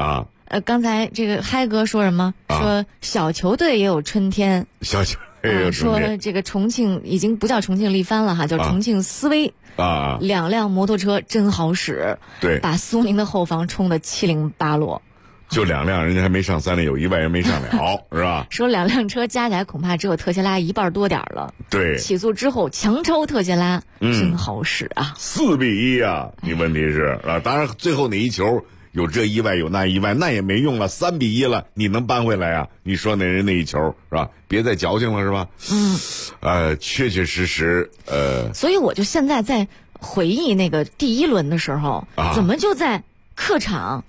刚才这个嗨哥说什么？说小球队也有春天。
小球队也有春天。
说这个重庆已经不叫重庆力帆了哈，叫重庆思威。2辆摩托车真好使。
对。
把苏宁的后防冲得七零八落。
就2辆，人家还没上3垒，有1外人没上了，是吧？
说2辆车加起来恐怕只有特斯拉1半多点了。
对，
起速之后强超特斯拉，真好使啊
！4-1啊！你问题是啊，当然最后那一球有这意外有那意外，那也没用了，3-1了，你能扳回来啊？你说那人那一球是吧？别再矫情了是吧？确确实实
所以我就现在在回忆那个第1轮的时候，怎么就在客场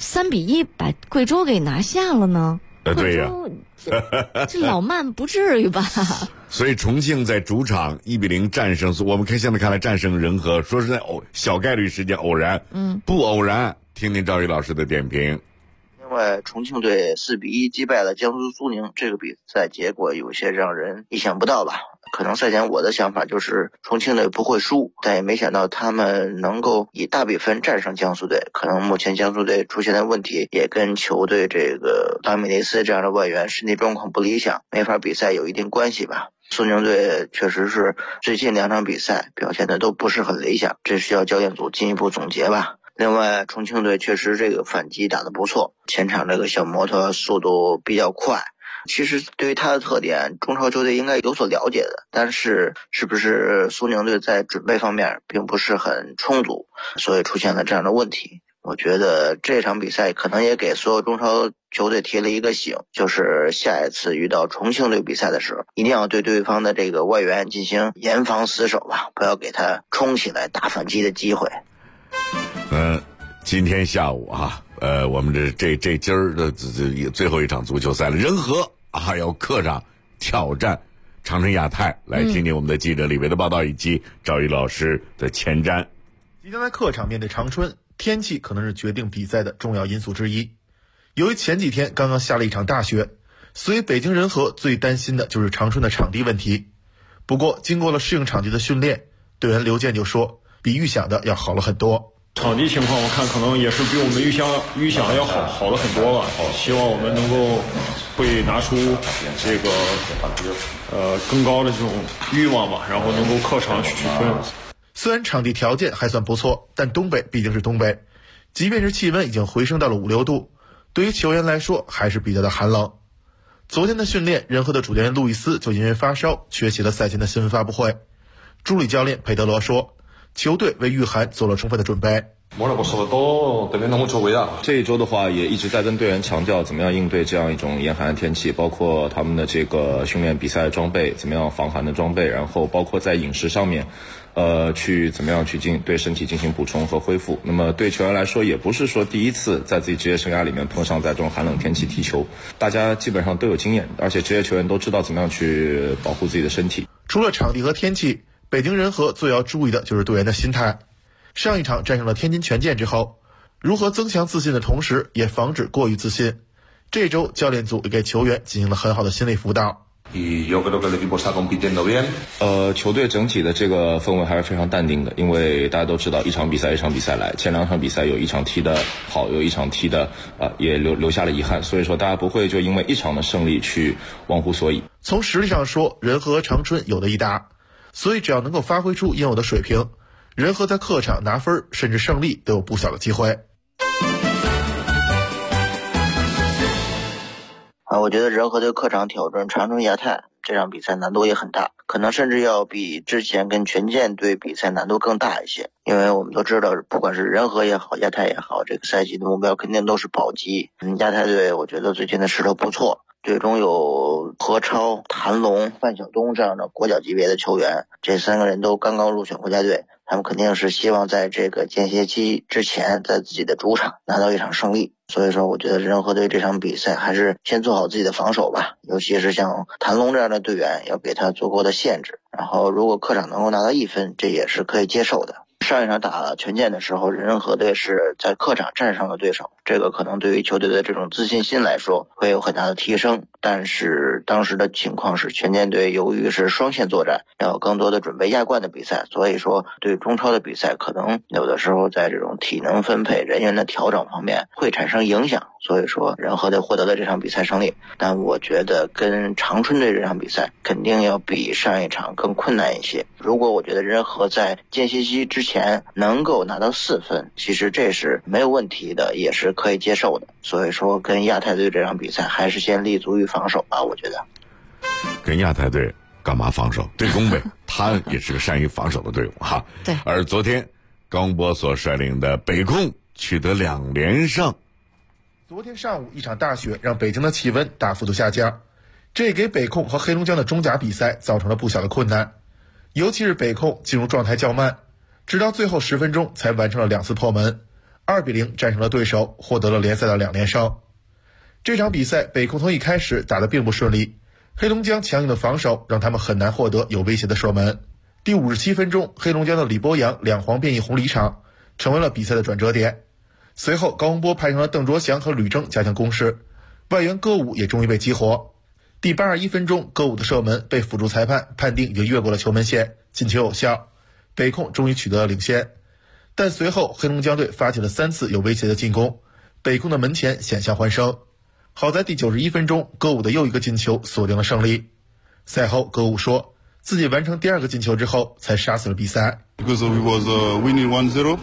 3-1把贵州给拿下了呢？
对呀，
这老曼不至于吧？
所以重庆在主场1-0战胜，我们现在看来战胜仁和，说实在小概率事件，偶然，不偶然。听听赵宇老师的点评。
另外，重庆队4-1击败了江苏苏宁，这个比赛结果有些让人意想不到吧。可能赛前我的想法就是重庆队不会输，但也没想到他们能够以大比分战胜江苏队。可能目前江苏队出现的问题也跟球队这个拉米雷斯这样的外援身体状况不理想，没法比赛有一定关系吧。苏宁队确实是最近2场比赛表现的都不是很理想，这需要教练组进一步总结吧。另外，重庆队确实这个反击打得不错，前场这个小摩托速度比较快。其实对于他的特点，中超球队应该有所了解的，但是是不是苏宁队在准备方面并不是很充足，所以出现了这样的问题。我觉得这场比赛可能也给所有中超球队提了一个醒，就是下一次遇到重庆队比赛的时候，一定要对对方的这个外援进行严防死守吧，不要给他冲起来打反击的机会。
今天下午我们这今儿的最后一场足球赛了，仁和要客场挑战长春亚泰。来听听我们的记者李维的报道以及赵宇老师的前瞻。
即将在客场面对长春，天气可能是决定比赛的重要因素之一。由于前几天刚刚下了一场大雪，所以北京人和最担心的就是长春的场地问题。不过经过了适应场地的训练，队员刘健就说比预想的要好了很多。
场地情况我看可能也是比我们预想要好了很多了，希望我们能够会拿出这个更高的这种欲望吧，然后能够客场去取分。
虽然场地条件还算不错，但东北毕竟是东北，即便是气温已经回升到了5-6度，对于球员来说还是比较的寒冷。昨天的训练，仁和的主教练路易斯就因为发烧缺席了赛前的新闻发布会。助理教练佩德罗说，球队为御寒做了充分的准备。
这一周的话，也一直在跟队员强调怎么样应对这样一种严寒的天气，包括他们的这个训练比赛装备，怎么样防寒的装备，然后包括在饮食上面，去怎么样去对身体进行补充和恢复。那么对球员来说，也不是说第一次在自己职业生涯里面碰上在这种寒冷天气踢球，大家基本上都有经验，而且职业球员都知道怎么样去保护自己的身体。
除了场地和天气，北京人和最要注意的就是队员的心态。上一场战胜了天津权健之后，如何增强自信的同时也防止过于自信，这周教练组也给球员进行了很好的心理辅导。
球队整体的这个氛围还是非常淡定的，因为大家都知道一场比赛一场比赛来，前2场比赛有一场踢得好，有一场踢得也留下了遗憾，所以说大家不会就因为一场的胜利去忘乎所以。
从实力上说，仁和和长春有的一搭，所以只要能够发挥出应有的水平，仁和在客场拿分甚至胜利都有不小的机会。
我觉得仁和队客场挑战长春亚泰这场比赛难度也很大，可能甚至要比之前跟权健队比赛难度更大一些。因为我们都知道，不管是仁和也好，亚泰也好，这个赛季的目标肯定都是保级。亚泰队我觉得最近的势头不错，队中有何超、谭龙、范晓东这样的国脚级别的球员，这3个人都刚刚入选国家队，他们肯定是希望在这个间歇期之前在自己的主场拿到一场胜利。所以说我觉得仁和队这场比赛还是先做好自己的防守吧，尤其是像谭龙这样的队员要给他足够的限制，然后如果客场能够拿到1分，这也是可以接受的。上一场打权健的时候，仁和队是在客场战胜了对手，这个可能对于球队的这种自信心来说会有很大的提升。但是当时的情况是权健队由于是双线作战，要有更多的准备亚冠的比赛，所以说对中超的比赛可能有的时候在这种体能分配、人员的调整方面会产生影响。 所以说仁和队获得了这场比赛胜利。但我觉得跟长春队这场比赛肯定要比上一场更困难一些。如果我觉得仁和在间歇期之前能够拿到4分，其实这是没有问题的，也是可以接受的。所以说跟亚太队这场比赛还是先立足于防守吧，我觉得。
跟亚太队干嘛防守？对攻呗，他也是个善于防守的队伍哈。
对。
而昨天高洪波所率领的北控取得2连胜。
昨天上午一场大雪让北京的气温大幅度下降，这也给北控和黑龙江的中甲比赛造成了不小的困难，尤其是北控进入状态较慢，直到最后10分钟才完成了2次破门，2-0战胜了对手，获得了联赛的2连胜。这场比赛北控从一开始打得并不顺利，黑龙江强硬的防守让他们很难获得有威胁的射门。第57分钟，黑龙江的李波阳2黄变1红离场，成为了比赛的转折点。随后高洪波派上了邓卓翔和吕征加强攻势，外援歌舞也终于被激活。第81分钟，歌舞的射门被辅助裁判判定已经越过了球门线，进球有效，北控终于取得了领先。但随后黑龙江队发起了3次有威胁的进攻，北控的门前险象环生。好在第91分钟，歌舞的又一个进球锁定了胜利。赛后歌舞说，自己完成第2个进球之后才杀死了比赛。
Because we was winning 1-0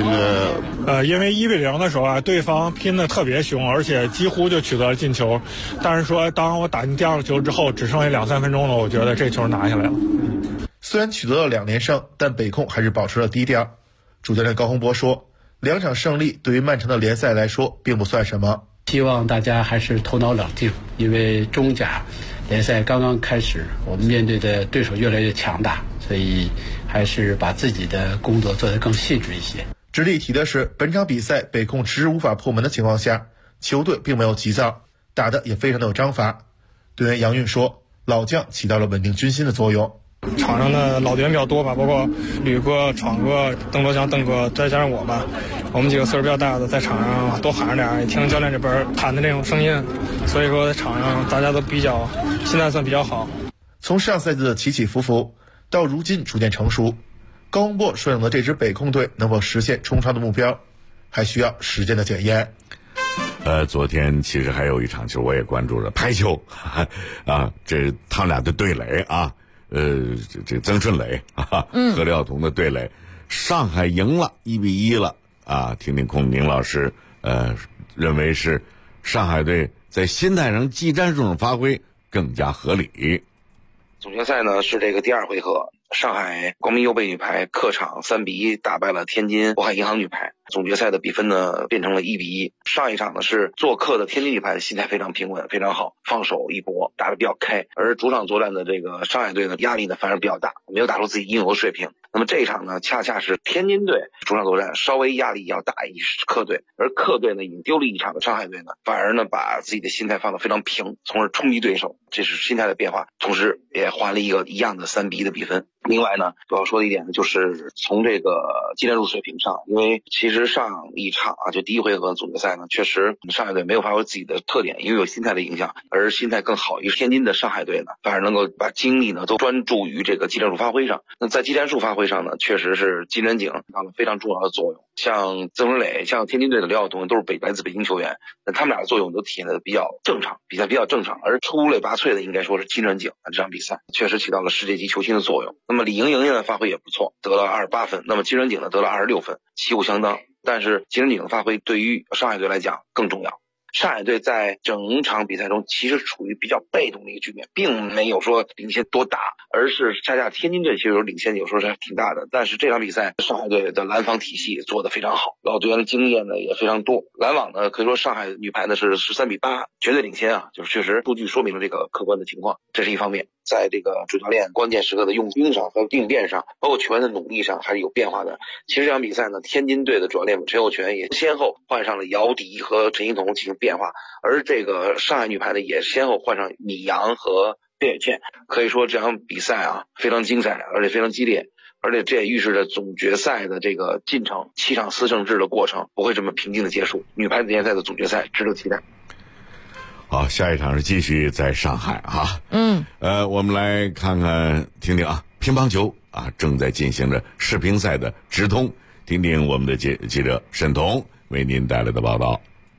and
因为1-0的时候啊，对方拼得特别凶，而且几乎就取得了进球。但是说当我打进第2个球之后，只剩下2-3分钟了，我觉得这球拿下来了。
虽然取得了2连胜，但北控还是保持了低调。主教练高洪波说，2场胜利对于漫长的联赛来说并不算什么，
希望大家还是头脑冷静，因为中甲联赛刚刚开始，我们面对的对手越来越强大，所以还是把自己的工作做得更细致一些。
值得一提的是，本场比赛北控迟迟无法破门的情况下，球队并没有急躁，打得也非常的有章法。队员杨运说，老将起到了稳定军心的作用。
场上的老队员比较多吧，包括吕哥、闯哥、邓卓翔、邓哥，再加上我吧，我们几个岁数比较大的，在场上多喊着点，也听教练这边喊的这种声音，所以说在场上大家都比较心态算比较好。
从上赛季的起起伏伏到如今逐渐成熟，高洪波率领的这支北控队能否实现冲超的目标，还需要时间的检验。
昨天其实还有一场球我也关注了，排球啊，这他们俩的对垒啊。这曾春磊何廖彤的对垒，上海赢了1-1了啊！听听孔宁老师认为是上海队在心态上、技战术上发挥更加合理。
总决赛呢是这个第2回合，上海光明优贝女排客场3-1打败了天津渤海银行女排，总决赛的比分呢变成了1-1。上一场呢是做客的天津女排的心态非常平稳，非常好，放手一搏，打得比较开。而主场作战的这个上海队呢压力呢反而比较大，没有打出自己应有的水平。那么这一场呢恰恰是天津队主场作战稍微压力要大一客队，而客队呢已经丢了1场的上海队呢反而呢把自己的心态放得非常平，从而冲击对手，这是心态的变化，同时也换了一个一样的3-1的比分。另外呢，主要说的一点呢，就是从这个技战术水平上，因为其实上一场啊，就第1回合总决赛呢，确实上海队没有发挥自己的特点，因为有心态的影响，而心态更好一个天津的上海队呢，反而能够把精力呢都专注于这个技战术发挥上。那在技战术发挥上呢，确实是金仁景起到了非常重要的作用。像曾春磊、像天津队的刘晓彤都是来自北京球员，那他们俩的作用都体现的比较正常，比赛比较正常。而出类拔萃的应该说是金仁景，这场比赛确实起到了世界级球星的作用。那么李盈莹的发挥也不错，得了28分，那么金仁景呢得了26分，旗鼓相当。但是金仁景的发挥对于上海队来讲更重要。上海队在整场比赛中其实处于比较被动的一个局面，并没有说领先多大，而是恰恰天津队其实有领先，有时候是挺大的。但是这场比赛上海队的拦防体系做得非常好，老队员的经验呢也非常多。拦网呢可以说上海女排呢是13-8，绝对领先啊，就是确实数据说明了这个客观的情况，这是一方面。在这个主教练关键时刻的用兵上和应变上，包括球员的努力上还是有变化的。其实这场比赛呢，天津队的主教练陈友全也先后换上了姚迪和陈欣彤进行变化，而这个上海女排呢也先后换上米阳和卞野茜。可以说这场比赛啊非常精彩，而且非常激烈，而且这也预示着总决赛的这个进程7场4胜制的过程不会这么平静的结束。女排联赛的总决赛值得期待。
好，下一场是继续在上海啊。我们来看看听听啊，乒乓球啊正在进行着世乒赛的直通，听听我们的记者沈彤为您带来的报道。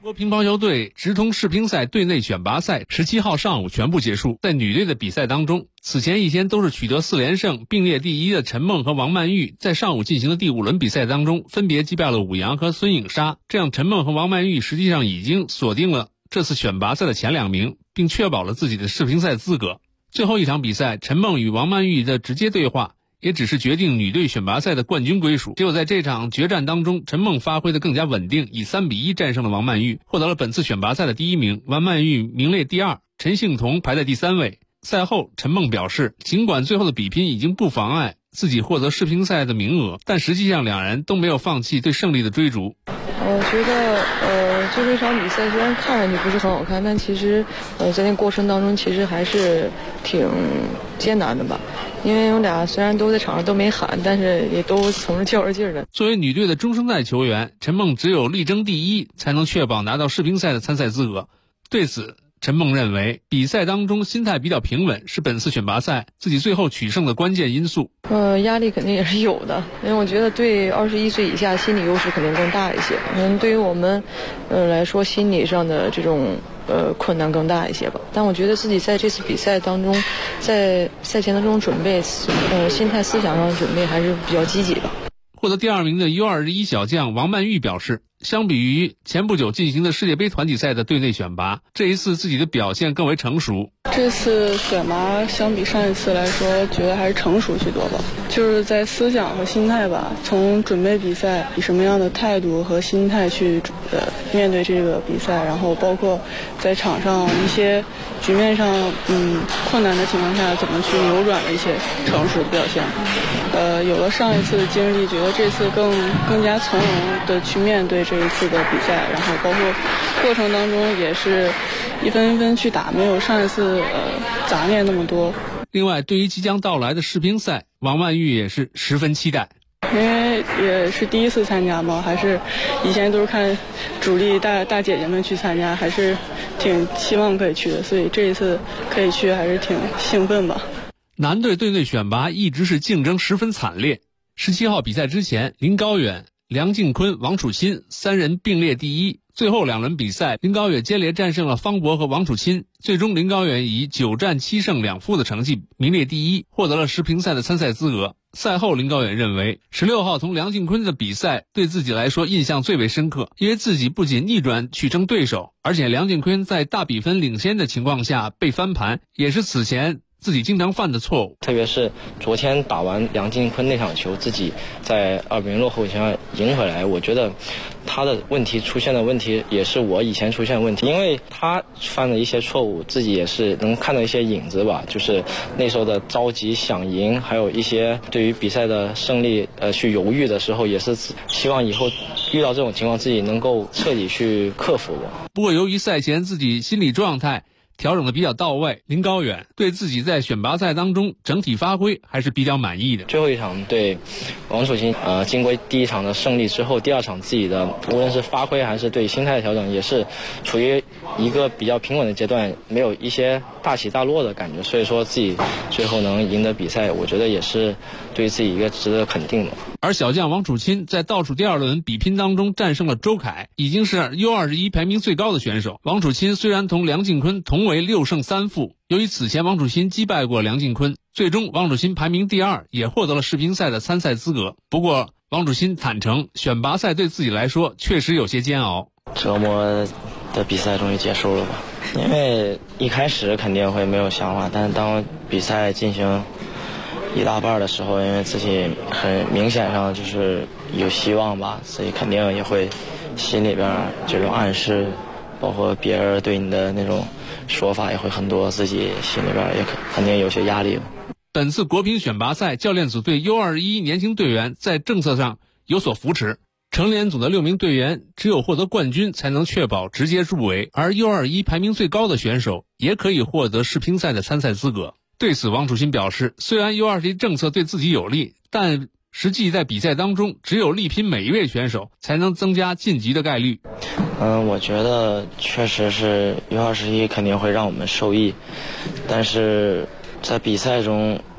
中国乒乓球队直通世乒赛队内选拔赛17号上午全部结束。在女队的比赛当中，此前一天都是取得4连胜并列第1的陈梦和王曼玉，在上午进行的第5轮比赛当中，分别击败了武阳和孙颖莎。这样陈梦和王曼玉实际上已经锁定了这次选拔赛的前2名，并确保了自己的世乒赛资格。最后一场比赛，陈梦与王曼玉的直接对话也只是决定女队选拔赛的冠军归属。结果在这场决战当中，陈梦发挥得更加稳定，以3-1战胜了王曼玉，获得了本次选拔赛的第1名。王曼玉名列第2，陈幸同排在第3位。赛后，陈梦表示，尽管最后的比拼已经不妨碍自己获得世乒赛的名额，但实际上两人都没有放弃对胜利的追逐。
我觉得最后一场比赛虽然看上去不是很好看，但其实在那过程当中其实还是挺艰难的吧。因为我俩虽然都在场上都没喊，但是也都从着较着劲儿的。
作为女队的中生代球员，陈梦只有力争第1才能确保拿到世乒赛的参赛资格。对此，陈梦认为比赛当中心态比较平稳是本次选拔赛自己最后取胜的关键因素。
压力肯定也是有的，因为我觉得对21岁以下心理优势肯定更大一些。对于我们来说，心理上的这种困难更大一些吧。但我觉得自己在这次比赛当中，在赛前的这种准备，心态思想上的准备还是比较积极的。
获得第2名的 U21 小将王曼玉表示，相比于前不久进行的世界杯团体赛的队内选拔，这一次自己的表现更为成熟。
这次选拔相比上一次来说，觉得还是成熟许多吧。就是在思想和心态吧，从准备比赛以什么样的态度和心态去面对这个比赛，然后包括在场上一些局面上困难的情况下怎么去扭转的一些成熟表现。有了上一次的经历，觉得这次更加从容的去面对这一次的比赛，然后包括过程当中也是一分一分去打，没有上一次杂念那么多。
另外，对于即将到来的世乒赛，王曼玉也是十分期待。
因为也是第1次参加嘛，还是以前都是看主力大姐姐们去参加，还是挺期望可以去的，所以这一次可以去还是挺兴奋吧。
男队队内选拔一直是竞争十分惨烈。17号比赛之前，林高远、梁靖昆、王楚钦3人并列第1。最后2轮比赛，林高远接连战胜了方博和王楚钦，最终林高远以9战7胜2负的成绩名列第1，获得了世乒赛的参赛资格。赛后，林高远认为16号同梁靖昆的比赛对自己来说印象最为深刻，因为自己不仅逆转取胜对手，而且梁靖昆在大比分领先的情况下被翻盘，也是此前自己经常犯的错误。
特别是昨天打完梁靖昆那场球，自己在2-0落后情况下赢回来，我觉得他的问题出现的问题也是我以前出现的问题，因为他犯了一些错误，自己也是能看到一些影子吧，就是那时候的着急想赢，还有一些对于比赛的胜利去犹豫的时候，也是希望以后遇到这种情况自己能够彻底去克服的。
不过由于赛前自己心理状态调整的比较到位，林高远对自己在选拔赛当中整体发挥还是比较满意的。
最后一场对王楚钦，经过第1场的胜利之后，第2场自己的无论是发挥还是对心态的调整，也是处于一个比较平稳的阶段，没有一些大起大落的感觉，所以说自己最后能赢得比赛，我觉得也是对自己一个值得肯定的。
而小将王楚钦在倒数第2轮比拼当中战胜了周凯，已经是 U21 排名最高的选手。王楚钦虽然同梁靖昆同为6胜3负，由于此前王楚钦击败过梁靖昆，最终王楚钦排名第2，也获得了世乒赛的参赛资格。不过王楚钦坦诚，选拔赛对自己来说确实有些煎熬。
折磨的比赛终于结束了吧，因为一开始肯定会没有想法，但当比赛进行一大半的时候，因为自己很明显上就是有希望吧，所以肯定也会心里边这种暗示，包括别人对你的那种说法也会很多，自己心里边也肯定有些压力。
本次国乒选拔赛，教练组对 U21 年轻队员在政策上有所扶持，成年组的6名队员只有获得冠军才能确保直接入围，而 U21 排名最高的选手也可以获得世乒赛的参赛资格。对此，王楚钦表示，虽然 U21 政策对自己有利，但实际在比赛当中，只有力拼每一位选手，才能增加晋级的概率。
我觉得确实是 U21 肯定会让我们受益，但是在比赛中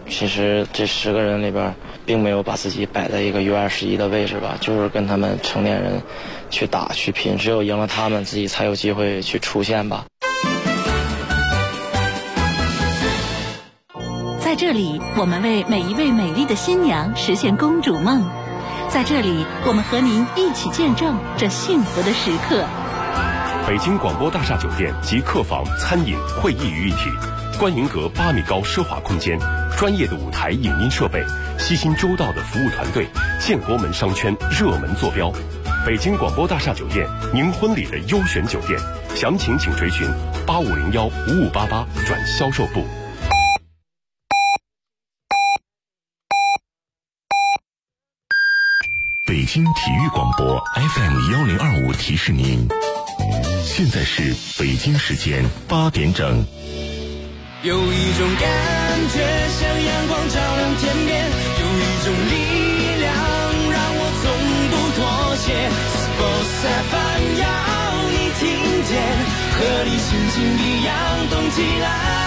其实这10个人里边，并没有把自己摆在一个U21的位置吧，就是跟他们成年人去打去拼，只有赢了他们，自己才有机会去出现吧。
在这里，我们为每一位美丽的新娘实现公主梦。在这里，我们和您一起见证这幸福的时刻。
北京广播大厦酒店集客房、餐饮、会议于一体，观云阁8米高奢华空间，专业的舞台影音设备，悉心周到的服务团队，建国门商圈热门坐标。北京广播大厦酒店，您婚礼的优选酒店，详情请垂询8501-5588转销售部。
北京体育广播 FM1025提示您，现在是北京时间8点整。
有一种感觉像阳光照亮天边，有一种力量让我从不妥协。Sports FM 要你听见，和你心情一样动起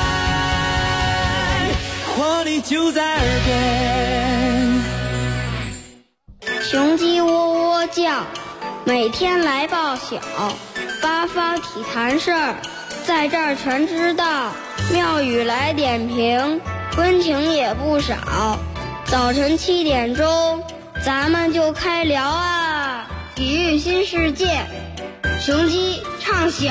来，活力就在耳边。
雄鸡喔喔叫，每天来报晓，八方体坛事儿，在这儿全知道。妙语来点评，温情也不少。早晨7点钟，咱们就开聊啊！体育新世界，雄鸡唱晓。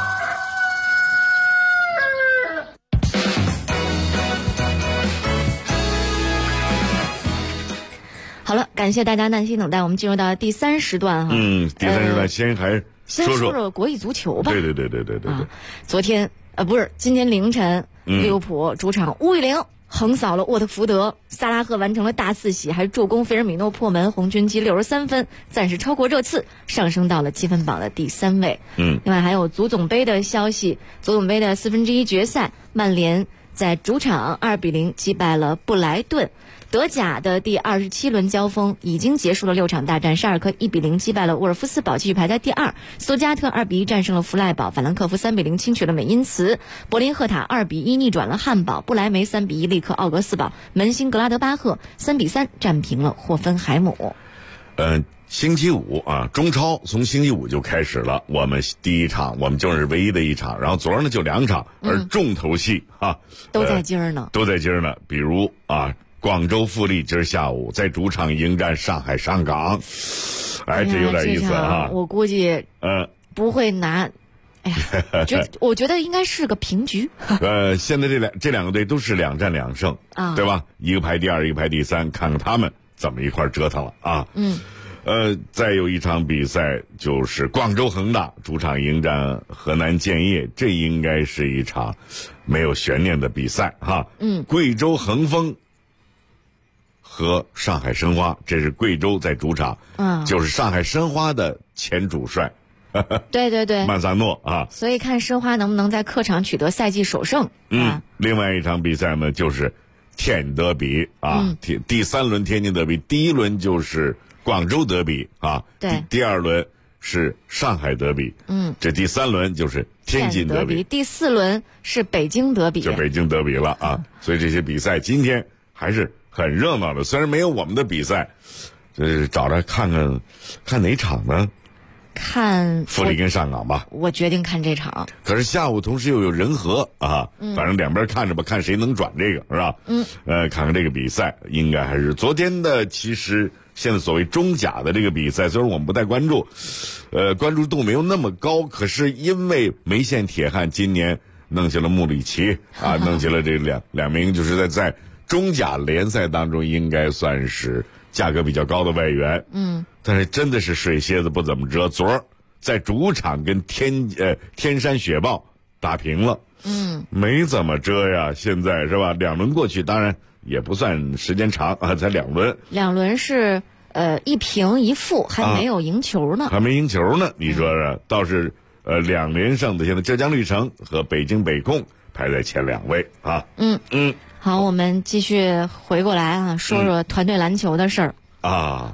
好了，感谢大家耐心等待，我们进入到第3时段哈。
第3时段先说
说国际足球吧。
对。
昨天今天凌晨，利物浦主场5-0横扫了沃特福德，萨拉赫完成了大四喜，还助攻菲尔米诺破门，红军积63分，暂时超过热刺，上升到了积分榜的第3位。另外还有足总杯的消息，足总杯的1/4决赛，曼联在主场2-0击败了布莱顿。德甲的第27轮交锋已经结束了6场大战，沙尔克1-0击败了沃尔夫斯堡，继续排在第2。斯图加特2-1战胜了弗赖堡，法兰克福3-0轻取了美因茨，柏林赫塔2-1逆转了汉堡，不莱梅3-1力克奥格斯堡，门兴格拉德巴赫3-3战平了霍芬海姆。
星期五啊，中超从星期五就开始了。我们第一场，我们就是唯一的一场，然后昨儿呢就2场，而重头戏
都在今儿呢，
比如广州富力今儿下午在主场迎战上海上港，这有点意思啊。
我估计不会拿，我觉得应该是个平局。
现在这两个队都是2战2胜对吧？一个排第2，一个排第3，看看他们怎么一块折腾了啊。再有一场比赛就是广州恒大主场迎战河南建业，这应该是一场没有悬念的比赛哈。贵州恒丰和上海申花，这是贵州在主场，就是上海申花的前主帅，
对，
曼萨诺啊。
所以看申花能不能在客场取得赛季首胜。
另外一场比赛呢，就是天津德比啊，第3轮天津德比，第1轮就是广州德比啊，
对，
第2轮是上海德比，这第3轮就是天津德比，
第4轮是北京德比，
就北京德比了啊。所以这些比赛今天还是很热闹的，虽然没有我们的比赛，找着看哪场呢？
看
富力跟上港吧。
我决定看这场。
可是下午同时又有人和啊，反正两边看着吧，看谁能转这个是吧？看看这个比赛，应该还是昨天的。其实现在所谓中甲的这个比赛，虽然我们不太关注，关注度没有那么高，可是因为梅县铁汉今年弄起了穆里奇啊，弄起了这两名就是在中甲联赛当中应该算是价格比较高的外援，但是真的是水蝎子不怎么折。昨儿在主场跟天山雪豹打平了，没怎么折呀。现在是吧？2轮过去，当然也不算时间长啊，才2轮。
2轮是1平1负，还没有赢球呢，
还没赢球呢。你说说，倒是2连胜的，现在浙江绿城和北京北控排在前2位啊。
好，我们继续回过来啊，说说团队篮球的事儿
啊。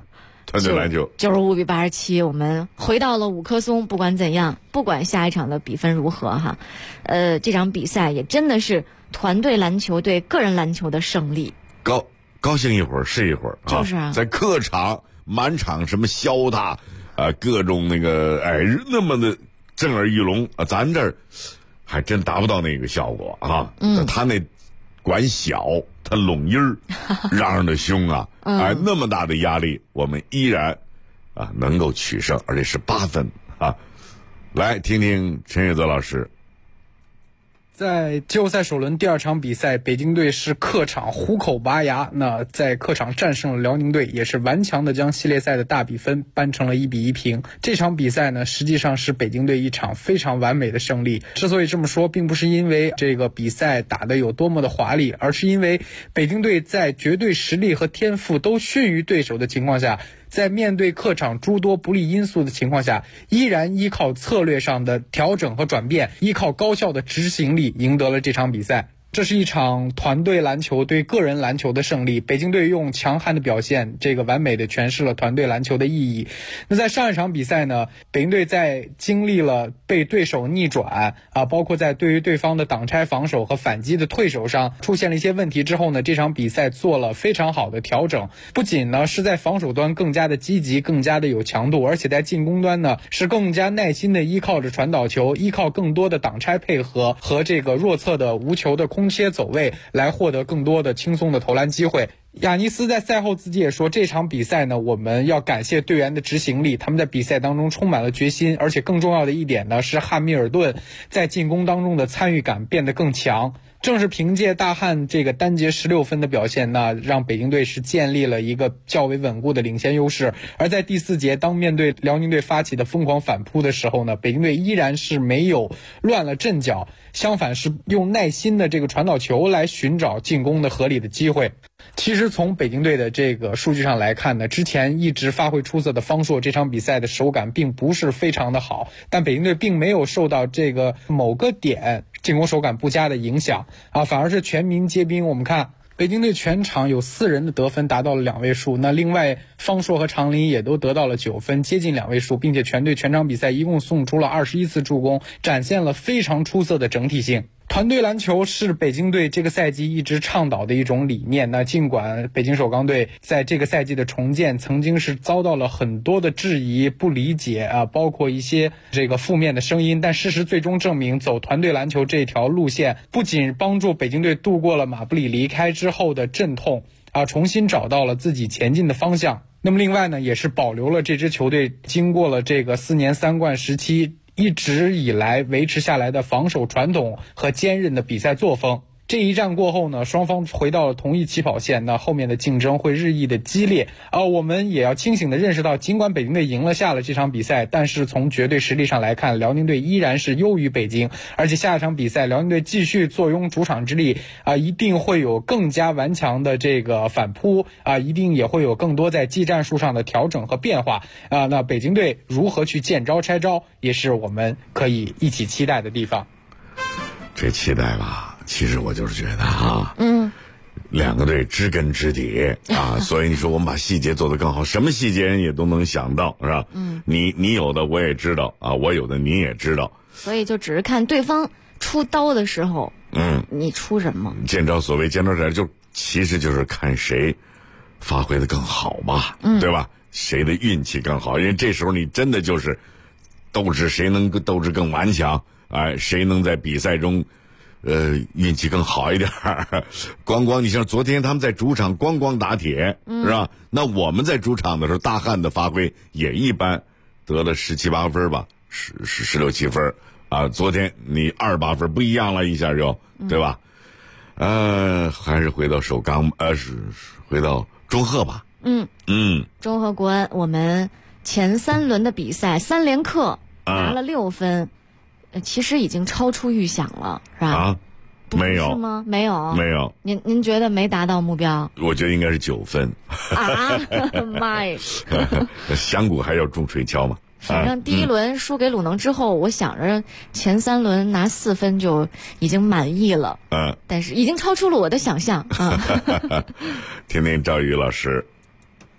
团队篮球
95-87，我们回到了五棵松。不管怎样，不管下一场的比分如何哈，这场比赛也真的是团队篮球对个人篮球的胜利。
高兴一会儿是一会儿，
就是啊，
在客场满场什么潇洒，各种那个那么的震耳欲聋啊，咱这儿还真达不到那个效果啊。他那管小，他拢音儿，嚷嚷的凶啊，那么大的压力，我们依然能够取胜，而且是8分啊。来听听陈岳泽老师。
在季后赛首轮第2场比赛，北京队是客场虎口拔牙，那在客场战胜了辽宁队，也是顽强的将系列赛的大比分扳成了1-1平。这场比赛呢，实际上是北京队一场非常完美的胜利。之所以这么说，并不是因为这个比赛打得有多么的华丽，而是因为北京队在绝对实力和天赋都逊于对手的情况下，在面对客场诸多不利因素的情况下，依然依靠策略上的调整和转变，依靠高效的执行力赢得了这场比赛。这是一场团队篮球对个人篮球的胜利，北京队用强悍的表现，这个完美的诠释了团队篮球的意义。那在上一场比赛呢，北京队在经历了被对手逆转包括在对于对方的挡拆防守和反击的退守上出现了一些问题之后呢，这场比赛做了非常好的调整，不仅呢是在防守端更加的积极，更加的有强度，而且在进攻端呢是更加耐心的依靠着传导球，依靠更多的挡拆配合和这个弱侧的无球的空切走位来获得更多的轻松的投篮机会。亚尼斯在赛后自己也说，这场比赛呢，我们要感谢队员的执行力，他们在比赛当中充满了决心，而且更重要的一点呢是汉密尔顿在进攻当中的参与感变得更强。正是凭借大汉这个单节16分的表现呢，让北京队是建立了一个较为稳固的领先优势。而在第4节，当面对辽宁队发起的疯狂反扑的时候呢，北京队依然是没有乱了阵脚，相反是用耐心的这个传导球来寻找进攻的合理的机会。其实从北京队的这个数据上来看呢，之前一直发挥出色的方硕这场比赛的手感并不是非常的好，但北京队并没有受到这个某个点进攻手感不佳的影响反而是全民皆兵。我们看北京队全场有4人的得分达到了2位数，那另外方硕和常林也都得到了9分，接近2位数，并且全队全场比赛一共送出了21次助攻，展现了非常出色的整体性。团队篮球是北京队这个赛季一直倡导的一种理念。那尽管北京首钢队在这个赛季的重建曾经是遭到了很多的质疑、不理解包括一些这个负面的声音，但事实最终证明，走团队篮球这条路线不仅帮助北京队度过了马布里离开之后的阵痛重新找到了自己前进的方向。那么另外呢，也是保留了这支球队经过了这个4年3冠时期一直以来维持下来的防守传统和坚韧的比赛作风。这一战过后呢，双方回到了同一起跑线，那后面的竞争会日益的激烈我们也要清醒的认识到，尽管北京队赢了下了这场比赛，但是从绝对实力上来看，辽宁队依然是优于北京，而且下一场比赛辽宁队继续坐拥主场之力一定会有更加顽强的这个反扑一定也会有更多在技战术上的调整和变化那北京队如何去见招拆招，也是我们可以一起期待的地方。
这期待吧，其实我就是觉得两个队知根知底所以你说我们把细节做得更好，什么细节人也都能想到，是吧？你有的我也知道我有的你也知道，
所以就只是看对方出刀的时候你出什么。
所谓见招拆招，就其实就是看谁发挥的更好嘛对吧？谁的运气更好，因为这时候你真的就是斗志，谁能斗志更顽强谁能在比赛中运气更好一点光你像昨天他们在主场光打铁是吧？那我们在主场的时候，大汉的发挥也一般，得了17、8分吧，16、7分昨天你28分不一样了，一下就对吧？还是回到首钢回到中赫吧。
中赫国安，我们前3轮的比赛3连客拿了6分其实已经超出预想了，是吧？
没有
是吗？没有。您觉得没达到目标？
我觉得应该是9分。
妈呀！
响谷还要重锤敲嘛？
反正第1轮输给鲁能之后，我想着前3轮拿4分就已经满意了。但是已经超出了我的想象。
听听赵宇老师。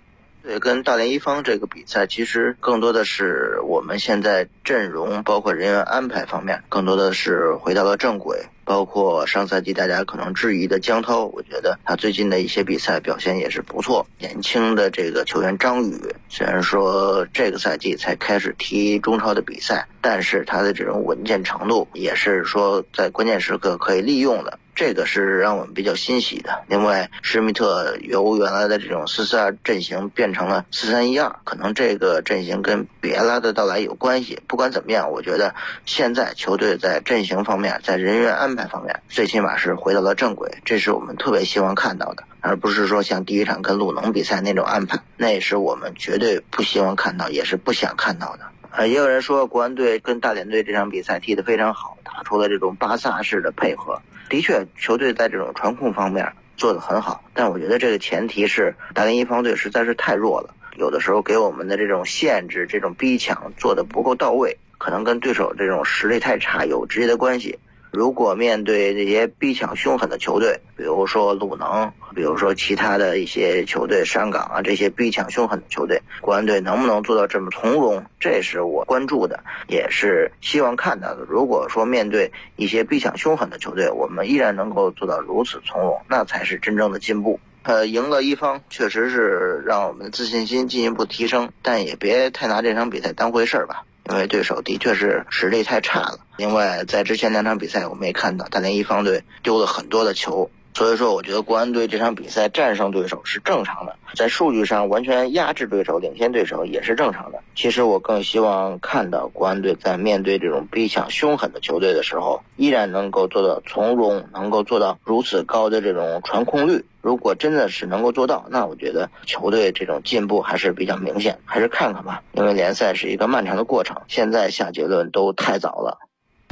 队跟大连一方这个比赛，其实更多的是我们现在阵容包括人员安排方面，更多的是回到了正轨。包括上赛季大家可能质疑的江涛，我觉得他最近的一些比赛表现也是不错。年轻的这个球员张宇，虽然说这个赛季才开始踢中超的比赛，但是他的这种稳健程度也是说在关键时刻可以利用的。这个是让我们比较欣喜的。另外，施密特由原来的这种4-4-2阵型变成了4-3-1-2，可能这个阵型跟比埃拉的到来有关系。不管怎么样，我觉得现在球队在阵型方面，在人员安排方面，最起码是回到了正轨，这是我们特别希望看到的，而不是说像第一场跟鲁能比赛那种安排，那也是我们绝对不希望看到，也是不想看到的。也有人说国安队跟大连队这场比赛踢得非常好，打出了这种巴萨式的配合。的确，球队在这种传控方面做得很好，但我觉得这个前提是大连一方队实在是太弱了，有的时候给我们的这种限制、这种逼抢做得不够到位，可能跟对手这种实力太差有直接的关系。如果面对这些逼抢凶狠的球队，比如说鲁能，比如说其他的一些球队，上港啊，这些逼抢凶狠的球队，国安队能不能做到这么从容，这是我关注的，也是希望看到的。如果说面对一些逼抢凶狠的球队，我们依然能够做到如此从容，那才是真正的进步。赢了一方确实是让我们的自信心进一步提升，但也别太拿这场比赛当回事吧，因为对手的确是实力太差了。另外，在之前2场比赛我们也看到大连一方队丢了很多的球，所以说我觉得国安队这场比赛战胜对手是正常的，在数据上完全压制对手、领先对手也是正常的。其实我更希望看到国安队在面对这种逼抢凶狠的球队的时候，依然能够做到从容，能够做到如此高的这种传控率。如果真的是能够做到，那我觉得球队这种进步还是比较明显，还是看看吧，因为联赛是一个漫长的过程，现在下结论都太早了。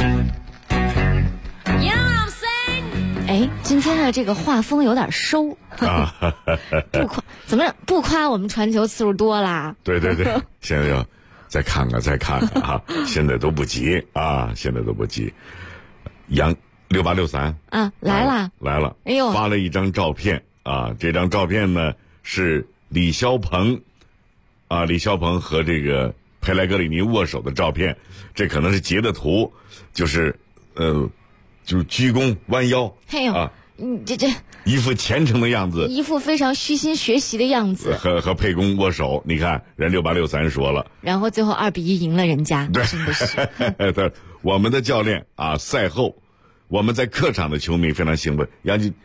哎，今天的这个画风有点收，不夸怎么样？不夸我们传球次数多啦？
对，现在要再看看啊！现在都不急啊，现在都不急。杨6863
啊，来
了！
哎呦，
发了一张照片啊，这张照片呢是李霄鹏啊，李霄鹏和这个佩莱格里尼握手的照片，这可能是截的图，就是鞠躬弯腰，
嘿呦
啊，
这
一副虔诚的样子，
一副非常虚心学习的样子，
和沛公握手，你看人6863说了，
然后最后2-1赢了人家，
对，
真的是。
我们的教练啊，赛后我们在客场的球迷非常兴奋，杨基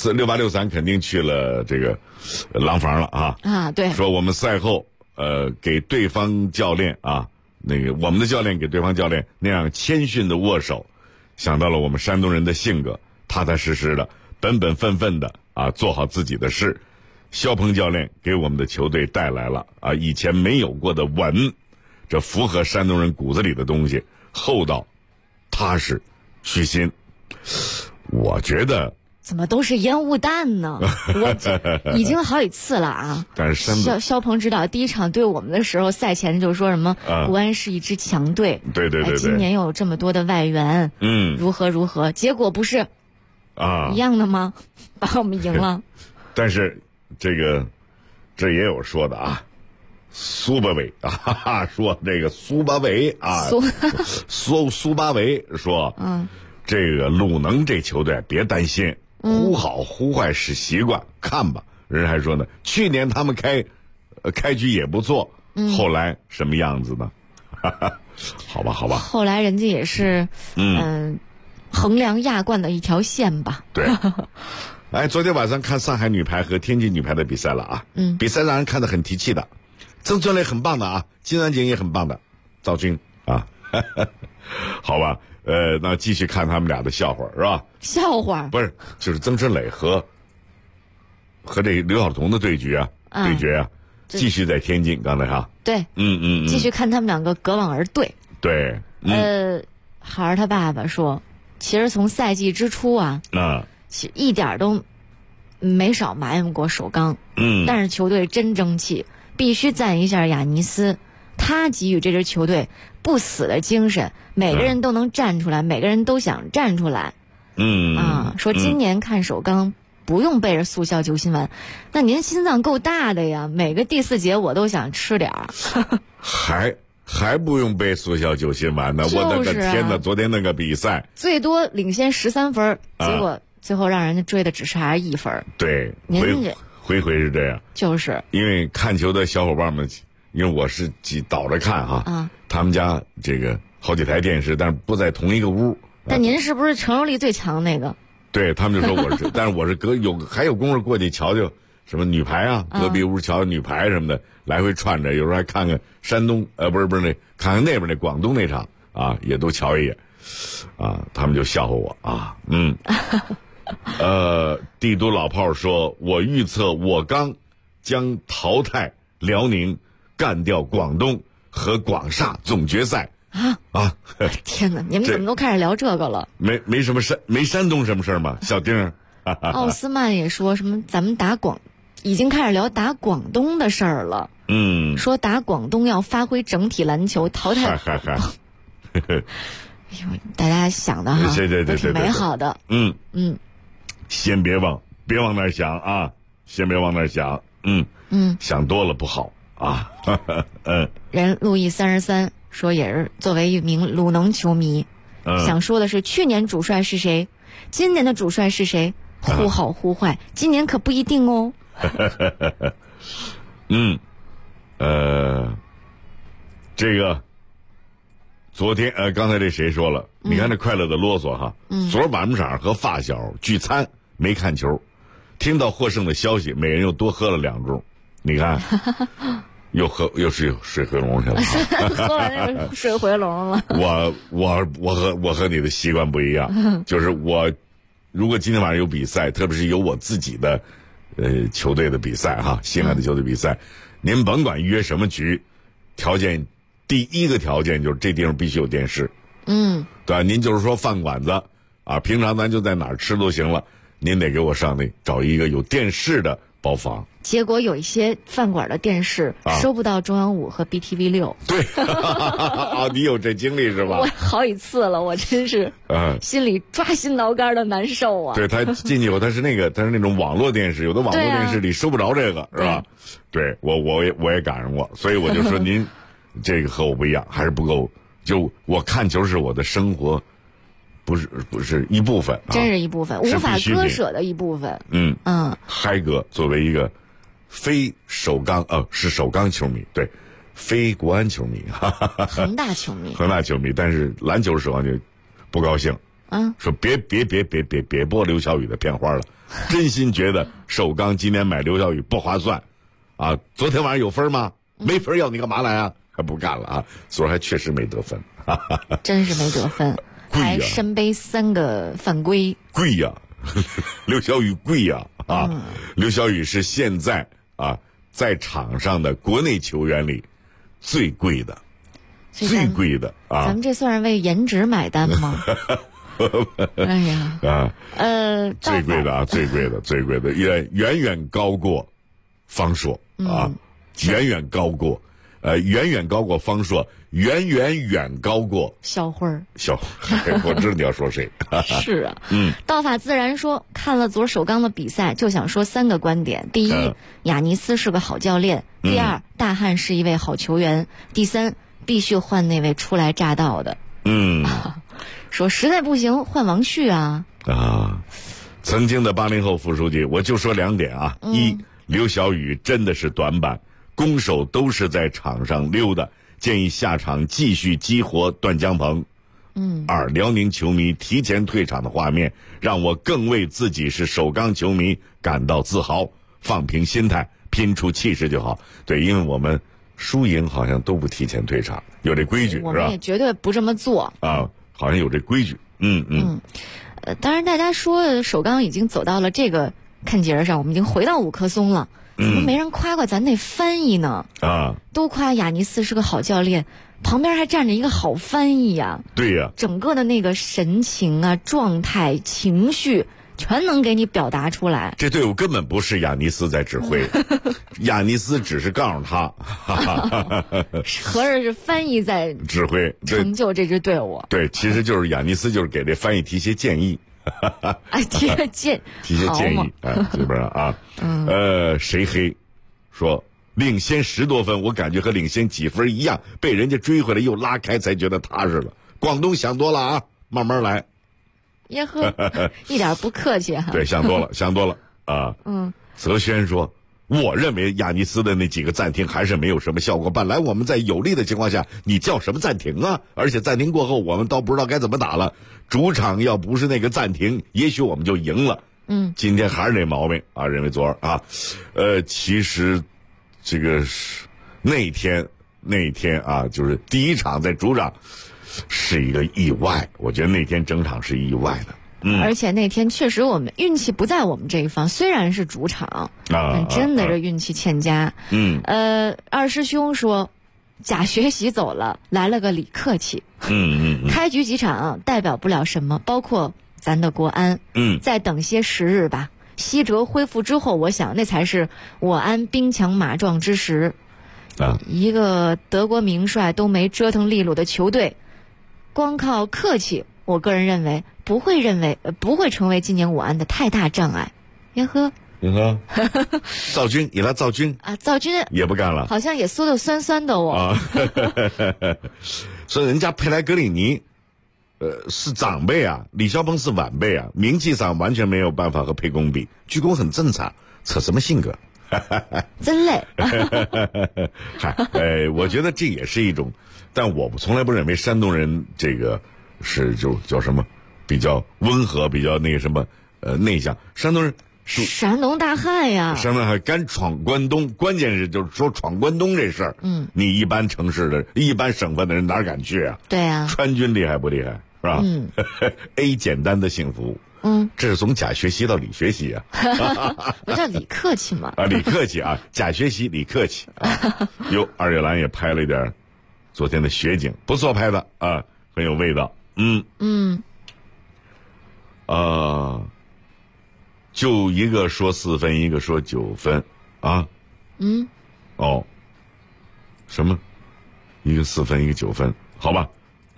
6863肯定去了这个廊坊了啊，
对，
说我们赛后给对方教练啊，那个我们的教练给对方教练那样谦逊的握手。想到了我们山东人的性格，踏踏实实的、本本分分的啊，做好自己的事。肖鹏教练给我们的球队带来了啊以前没有过的稳，这符合山东人骨子里的东西，厚道、踏实、虚心。我觉得
怎么都是烟雾弹呢？我已经好几次了啊！
但是
肖鹏指导第一场对我们的时候，赛前就说什么国安是一支强队，
对，
今年有这么多的外援，如何，结果不是一样的吗？把我们赢了。
但是这也有说的啊，苏巴伟啊，说这个苏巴伟啊，苏巴伟说，这个鲁能这球队别担心。忽好忽坏是习惯，看吧。人还说呢，去年他们开局也不错，后来什么样子呢？好吧。
后来人家也是，衡量亚冠的一条线吧。
对。哎，昨天晚上看上海女排和天津女排的比赛了啊，比赛让人看得很提气的，曾春蕾很棒的啊，金安锦也很棒的，赵军啊，好吧。那继续看他们俩的笑话是吧？
笑话
不是，就是曾春蕾和这刘晓彤的对决啊，继续在天津。刚才哈，
对，继续看他们两个隔网而对。
对，
孩儿他爸爸说，其实从赛季之初啊，其实一点都没少埋怨过首钢，但是球队真争气，必须赞一下亚尼斯，他给予这支球队不死的精神，每个人都能站出来，每个人都想站出来。说今年看首钢不用背着速效救心丸。那您心脏够大的呀，每个第4节我都想吃点儿。
还不用背速效救心丸呢，
就是啊，
我的个天哪！昨天那个比赛
最多领先13分，结果最后让人家追的只是还是1分。
对，
您
回是这样，
就是
因为看球的小伙伴们，因为我是倒着看哈，他们家这个好几台电视，但是不在同一个屋。
但您是不是承受力最强那个？
对他们就说我是，但是我是还有功夫过去瞧瞧什么女排啊，隔壁屋瞧瞧女排什么的，来回串着，有时候还看看山东不是那看看那边那广东那场啊，也都瞧一眼啊，他们就笑话我啊，帝都老炮说，我预测我刚将淘汰辽宁，干掉广东和广厦总决赛。
天哪，你们怎么都开始聊这个了？
没什么没山东什么事儿吗？小丁
奥斯曼也说什么咱们已经开始聊打广东的事儿了。说打广东要发挥整体篮球，淘汰。大家想的哈，都挺美好的。
先别往那儿想啊，先别往那儿想。想多了不好啊。
人路易33说，也是作为一名鲁能球迷，想说的是，去年主帅是谁，今年的主帅是谁，忽好忽坏，今年可不一定哦。
这个昨天刚才这谁说了？你看这快乐的啰嗦哈。昨儿晚上和发小聚餐没看球，听到获胜的消息，每人又多喝了2盅。你看。又是水回笼去了，
喝完那个水回笼了。
我和你的习惯不一样，就是我如果今天晚上有比赛，特别是有我自己的球队的比赛哈，心爱的球队比赛，您甭管约什么局，第一个条件就是这地方必须有电视，对吧？您就是说饭馆子啊，平常咱就在哪儿吃都行了，您得给我上那找一个有电视的包房。
结果有一些饭馆的电视收不到中央5和 BTV6。
对，你有这经历是吧？
我好几次了，我真是心里抓心挠肝的难受啊。
对，他进去以后，他是那种网络电视，有的网络电视里收不着这个，是吧？对，我也赶上过，所以我就说您这个和我不一样，还是不够。就我看球是我的生活，不是一部分，
真是一部分，无法割舍的一部分。
嗨哥作为一个非首钢是首钢球迷，对，非国安球迷，
恒大球迷，
但是篮球时候就不高兴，说别播刘晓宇的片花了，真心觉得首钢今年买刘晓宇不划算，啊，昨天晚上有分吗？没分要你干嘛来啊？还不干了啊！昨儿还确实没得分，
真是没得分，还身背3个犯规，
贵呀！刘晓宇贵呀！刘晓宇是现在在场上的国内球员里最贵的，
咱们这算是为颜值买单吗？哎呀，
最贵的，远远高过方硕啊，远远高过方硕，远高过
小辉儿。
我知道你要说谁。
是啊，道法自然说，看了昨儿首钢的比赛，就想说3个观点：第一，亚尼斯是个好教练；第二，大汉是一位好球员；第三，必须换那位初来乍到的。说实在不行换王旭啊。
曾经的80后副书记，我就说2点啊：一，刘晓宇真的是短板。攻守都是在场上溜达，建议下场继续激活段江鹏。2，辽宁球迷提前退场的画面，让我更为自己是首钢球迷感到自豪。放平心态，拼出气势就好。对，因为我们输赢好像都不提前退场，有这规矩，是吧？
我们也绝对不这么做
啊，好像有这规矩。
当然，大家说首钢已经走到了这个看节上，我们已经回到5棵松了。怎么没人夸咱那翻译呢？都夸亚尼斯是个好教练，旁边还站着一个好翻译呀。
对呀，
整个的那个神情啊、状态、情绪，全能给你表达出来。
这队伍根本不是亚尼斯在指挥，亚尼斯只是告诉他，
合着是翻译在
指挥成
就这支队伍。
对，其实就是亚尼斯就是给这翻译提些建议。
提个建
议这边啊，谁黑说领先10多分，我感觉和领先几分一样，被人家追回来又拉开，才觉得踏实了。广东想多了啊，慢慢来。
耶呵，一点不客气哈。
对，想多了啊。泽轩说，我认为亚尼斯的那几个暂停还是没有什么效果。本来我们在有利的情况下，你叫什么暂停啊？而且暂停过后，我们倒不知道该怎么打了。主场要不是那个暂停，也许我们就赢了。今天还是那毛病啊，认为昨儿啊，其实这个那天啊，就是第一场在主场是一个意外，我觉得那天整场是意外的。
而且那天确实我们运气不在我们这一方，虽然是主场，但真的是运气欠佳。二师兄说，假学习走了，来了个李克气。开局几场代表不了什么，包括咱的国安。再等些时日吧。西哲恢复之后，我想那才是我安兵强马壮之时。一个德国名帅都没折腾利落的球队，光靠客气，我个人认为不会成为今年我安的太大障碍。耶呵，
赵军也来，赵军也不干了，
好像也缩得酸酸的哦。
所以人家佩莱格里尼是长辈啊，李霄鹏是晚辈啊，名气上完全没有办法和沛公比。鞠躬很正常，扯什么性格？
真累。
我觉得这也是一种，但我从来不认为山东人这个是就叫什么比较温和，比较那个什么内向。山东人
山东大汉呀，
山东还敢闯关东，关键是就是说闯关东这事儿，你一般城市的一般省份的人哪敢去啊？
对啊，
川军厉害不厉害是吧？A 简单的幸福。这是从假学习到李学习啊。
不叫李客气吗？
李客气啊，假学习李客气啊。二月兰也拍了一点昨天的雪景，不错拍的啊，很有味道。就一个说4分，一个说9分啊。什么？一个4分，一个9分，好吧。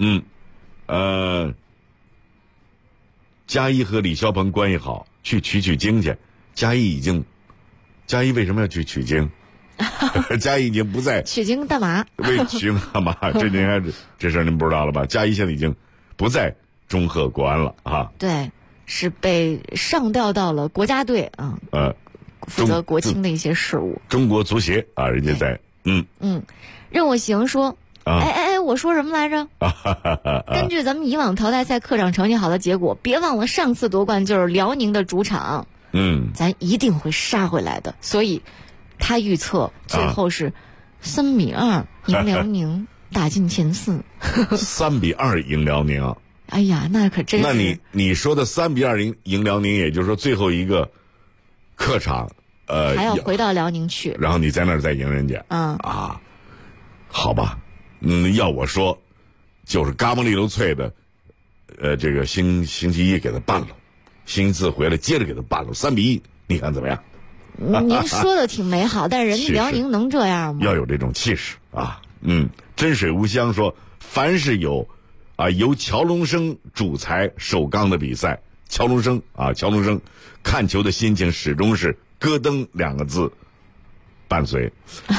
嘉一和李霄鹏关系好，去取经去。嘉一为什么要去取经？嘉一已经不在
取经干嘛？
为取经干嘛？这事儿您不知道了吧？嘉一现在已经不在中赫国安了啊。
对，是被上调到了国家队啊。负责国青的一些事务。
中国足协啊，人家在
任我行说。我说什么来着？根据咱们以往淘汰赛客场成绩好的结果，别忘了上次夺冠就是辽宁的主场。咱一定会杀回来的。所以，他预测最后是3-2赢辽宁，打进前4。
3-2赢辽宁。
哎呀，那可真是。
那你说的3-2赢辽宁，也就是说最后一个客场，
还要回到辽宁去，
然后你在那儿再赢人家。好吧。要我说，就是嘎嘣利流脆的，这个星期一给他办了，星期4回来接着给他办了，3-1，你看怎么样？
您说的挺美好，但是人家辽宁能这样吗？
要有这种气势啊！真水无香说，凡是由乔龙生主裁首钢的比赛，乔龙生看球的心情始终是咯噔2个字伴随。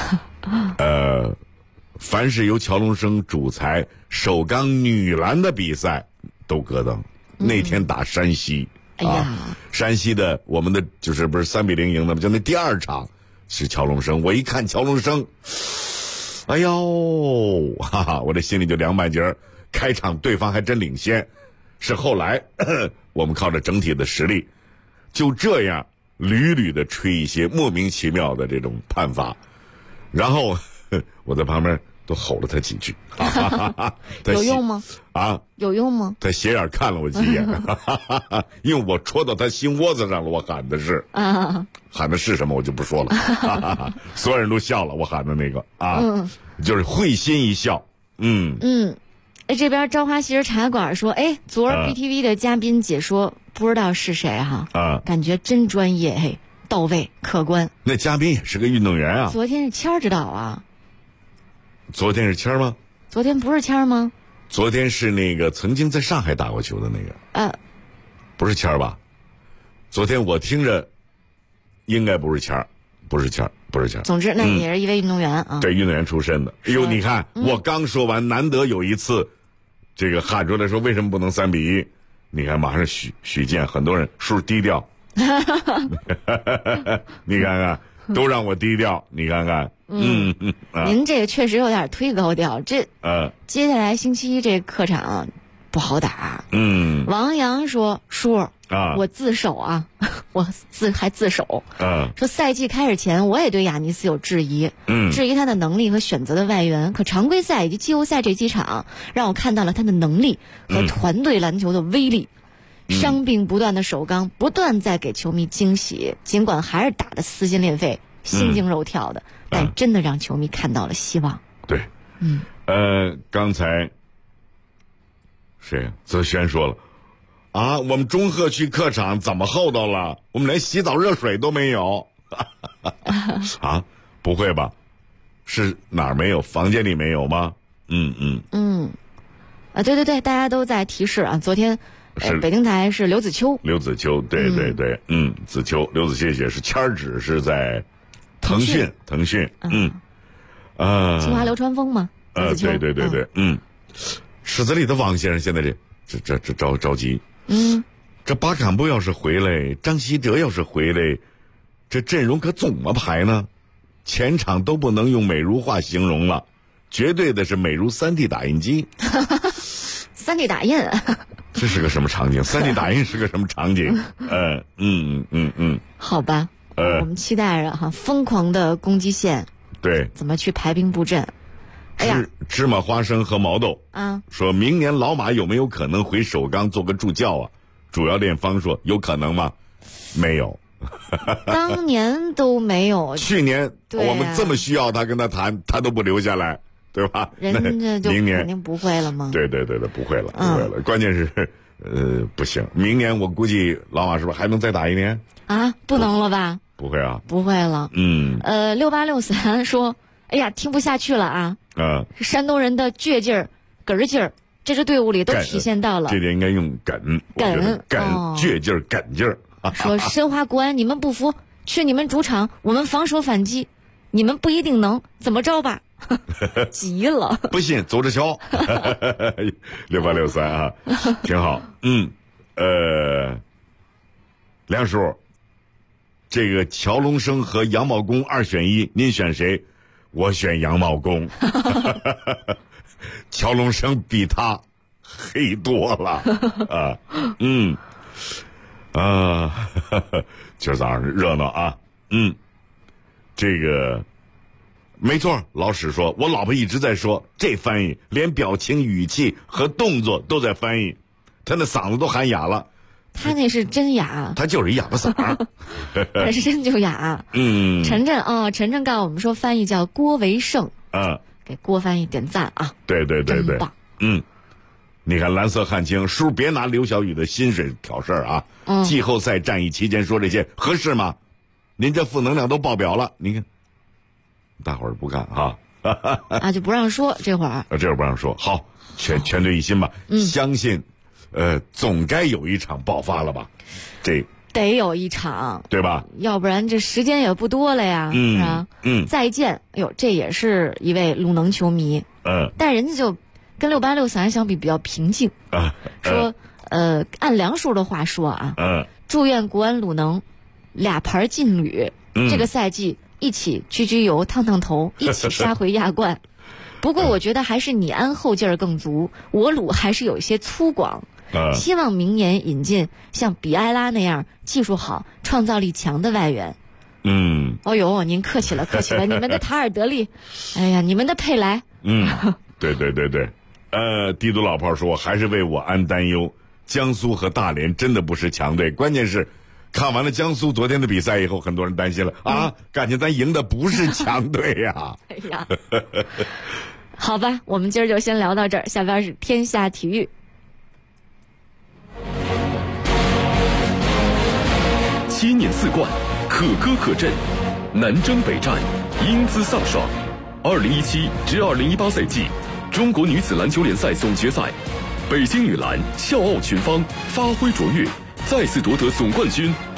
凡是由乔龙生主裁首钢女篮的比赛都咯噔。那天打山西，山西的我们的就是不是3-0赢的吗？就那第2场是乔龙生，我一看乔龙生，哎呦，我这心里就凉半截儿。开场对方还真领先，是后来我们靠着整体的实力，就这样屡屡的吹一些莫名其妙的这种判罚，然后我在旁边都吼了他几句。
有用吗？有用吗？
他斜眼看了我几眼，因为我戳到他心窝子上了。我喊的是喊的是什么我就不说了。所有人都笑了，我喊的那个就是会心一笑。
这边朝花夕拾茶馆说，昨儿 BTV 的嘉宾解说不知道是谁哈，感觉真专业，到位客观。
那嘉宾也是个运动员啊。
昨天是谦儿指导啊。
昨天是谦儿吗？
昨天不是谦儿吗？
昨天是那个曾经在上海打过球的那个。 不是签儿吧？昨天我听着，应该不是签儿，不是签儿。
总之，那也是一位运动员啊。
对，运动员出身的。哎呦，你看，我刚说完，难得有一次，这个喊出来说为什么不能3-1？你看，马上许健，很多人数低调。你看看，都让我低调。你看看，
您这个确实有点忒高调。接下来星期一这客场不好打。王阳说：“叔。”我自首啊，我还自首。说赛季开始前，我也对亚尼斯有质疑，质疑他的能力和选择的外援。可常规赛以及季后赛这几场，让我看到了他的能力和团队篮球的威力。伤病不断的首钢，不断在给球迷惊喜。尽管还是打得撕心裂肺、心惊肉跳的，但真的让球迷看到了希望。
对，刚才谁？泽轩说了。我们中赫区客场怎么厚道了？我们连洗澡热水都没有。不会吧？是哪儿没有？房间里没有吗？
对，大家都在提示啊。昨天北京台是刘子秋，
对，子秋，刘子谢谢是签儿纸是在腾讯，
清华流川枫吗？
对，史泽里的王先生现在这着急。这巴坎布要是回来，张稀哲要是回来，这阵容可怎么排呢？前场都不能用美如画形容了，绝对的是美如3D 打印机。
3D 打印，
这是个什么场景？3D 打印是个什么场景？
好吧，我们期待着疯狂的攻击线，
对，
怎么去排兵布阵？
芝麻花生和毛豆说明年老马有没有可能回首钢做个助教啊？主教练方说有可能吗？没有，
当年都没有。
去年我们这么需要他跟他谈，他都不留下来，对吧？
人家就肯定不会了吗？
对，不会了。关键是不行，明年我估计老马是不是还能再打一年
啊？不能了吧？
不会啊，
不会了。6863说，哎呀，听不下去了啊！山东人的倔劲儿、哏劲儿，这支队伍里都体现到了。
这点应该用哏，倔劲儿、哏劲儿。
说申花国安，你们不服，去你们主场，我们防守反击，你们不一定能，怎么着吧？急了，
不信走着瞧。6863啊，挺好。梁叔，这个乔龙生和杨茂公2选1，您选谁？我选杨茂公。乔龙生比他黑多了今儿早上热闹啊。这个没错，老史说，我老婆一直在说，这翻译连表情、语气和动作都在翻译，他那嗓子都喊哑了。
他那是真哑，
他就是一哑巴嗓儿。
他是真就哑。晨晨告诉我们说，翻译叫郭维胜。给郭翻译点赞啊！
对，
真棒。
你看蓝色汉卿叔，别拿刘晓宇的薪水挑事儿啊！季后赛战役期间说这些合适吗？您这负能量都爆表了，你看，大伙儿不干哈。
就不让说这会儿。
这会儿不让说，好，全队一心吧。相信。总该有一场爆发了吧？这
得有一场，
对吧？
要不然这时间也不多了呀，是吧？再见，哎呦，这也是一位鲁能球迷，但人家就跟6863相比比较平静，说，按梁叔的话说啊，祝愿国安鲁能俩盘劲旅，这个赛季一起焗油、烫头，一起杀回亚冠。不过我觉得还是你安后劲儿更足，我鲁还是有一些粗犷。希望明年引进像比埃拉那样技术好、创造力强的外援。哦呦，您客气了，你们的塔尔德利，哎呀，你们的佩莱。
对。帝都老炮说，还是为我安担忧。江苏和大连真的不是强队，关键是看完了江苏昨天的比赛以后，很多人担心了感情咱赢的不是强队呀。
哎呀，好吧，我们今儿就先聊到这儿，下边是天下体育。
7年4冠，可歌可阵，南征北战，英姿飒爽。2017至2018赛季中国女子篮球联赛总决赛，北京女篮笑傲群芳，发挥卓越， 再次夺得总冠军，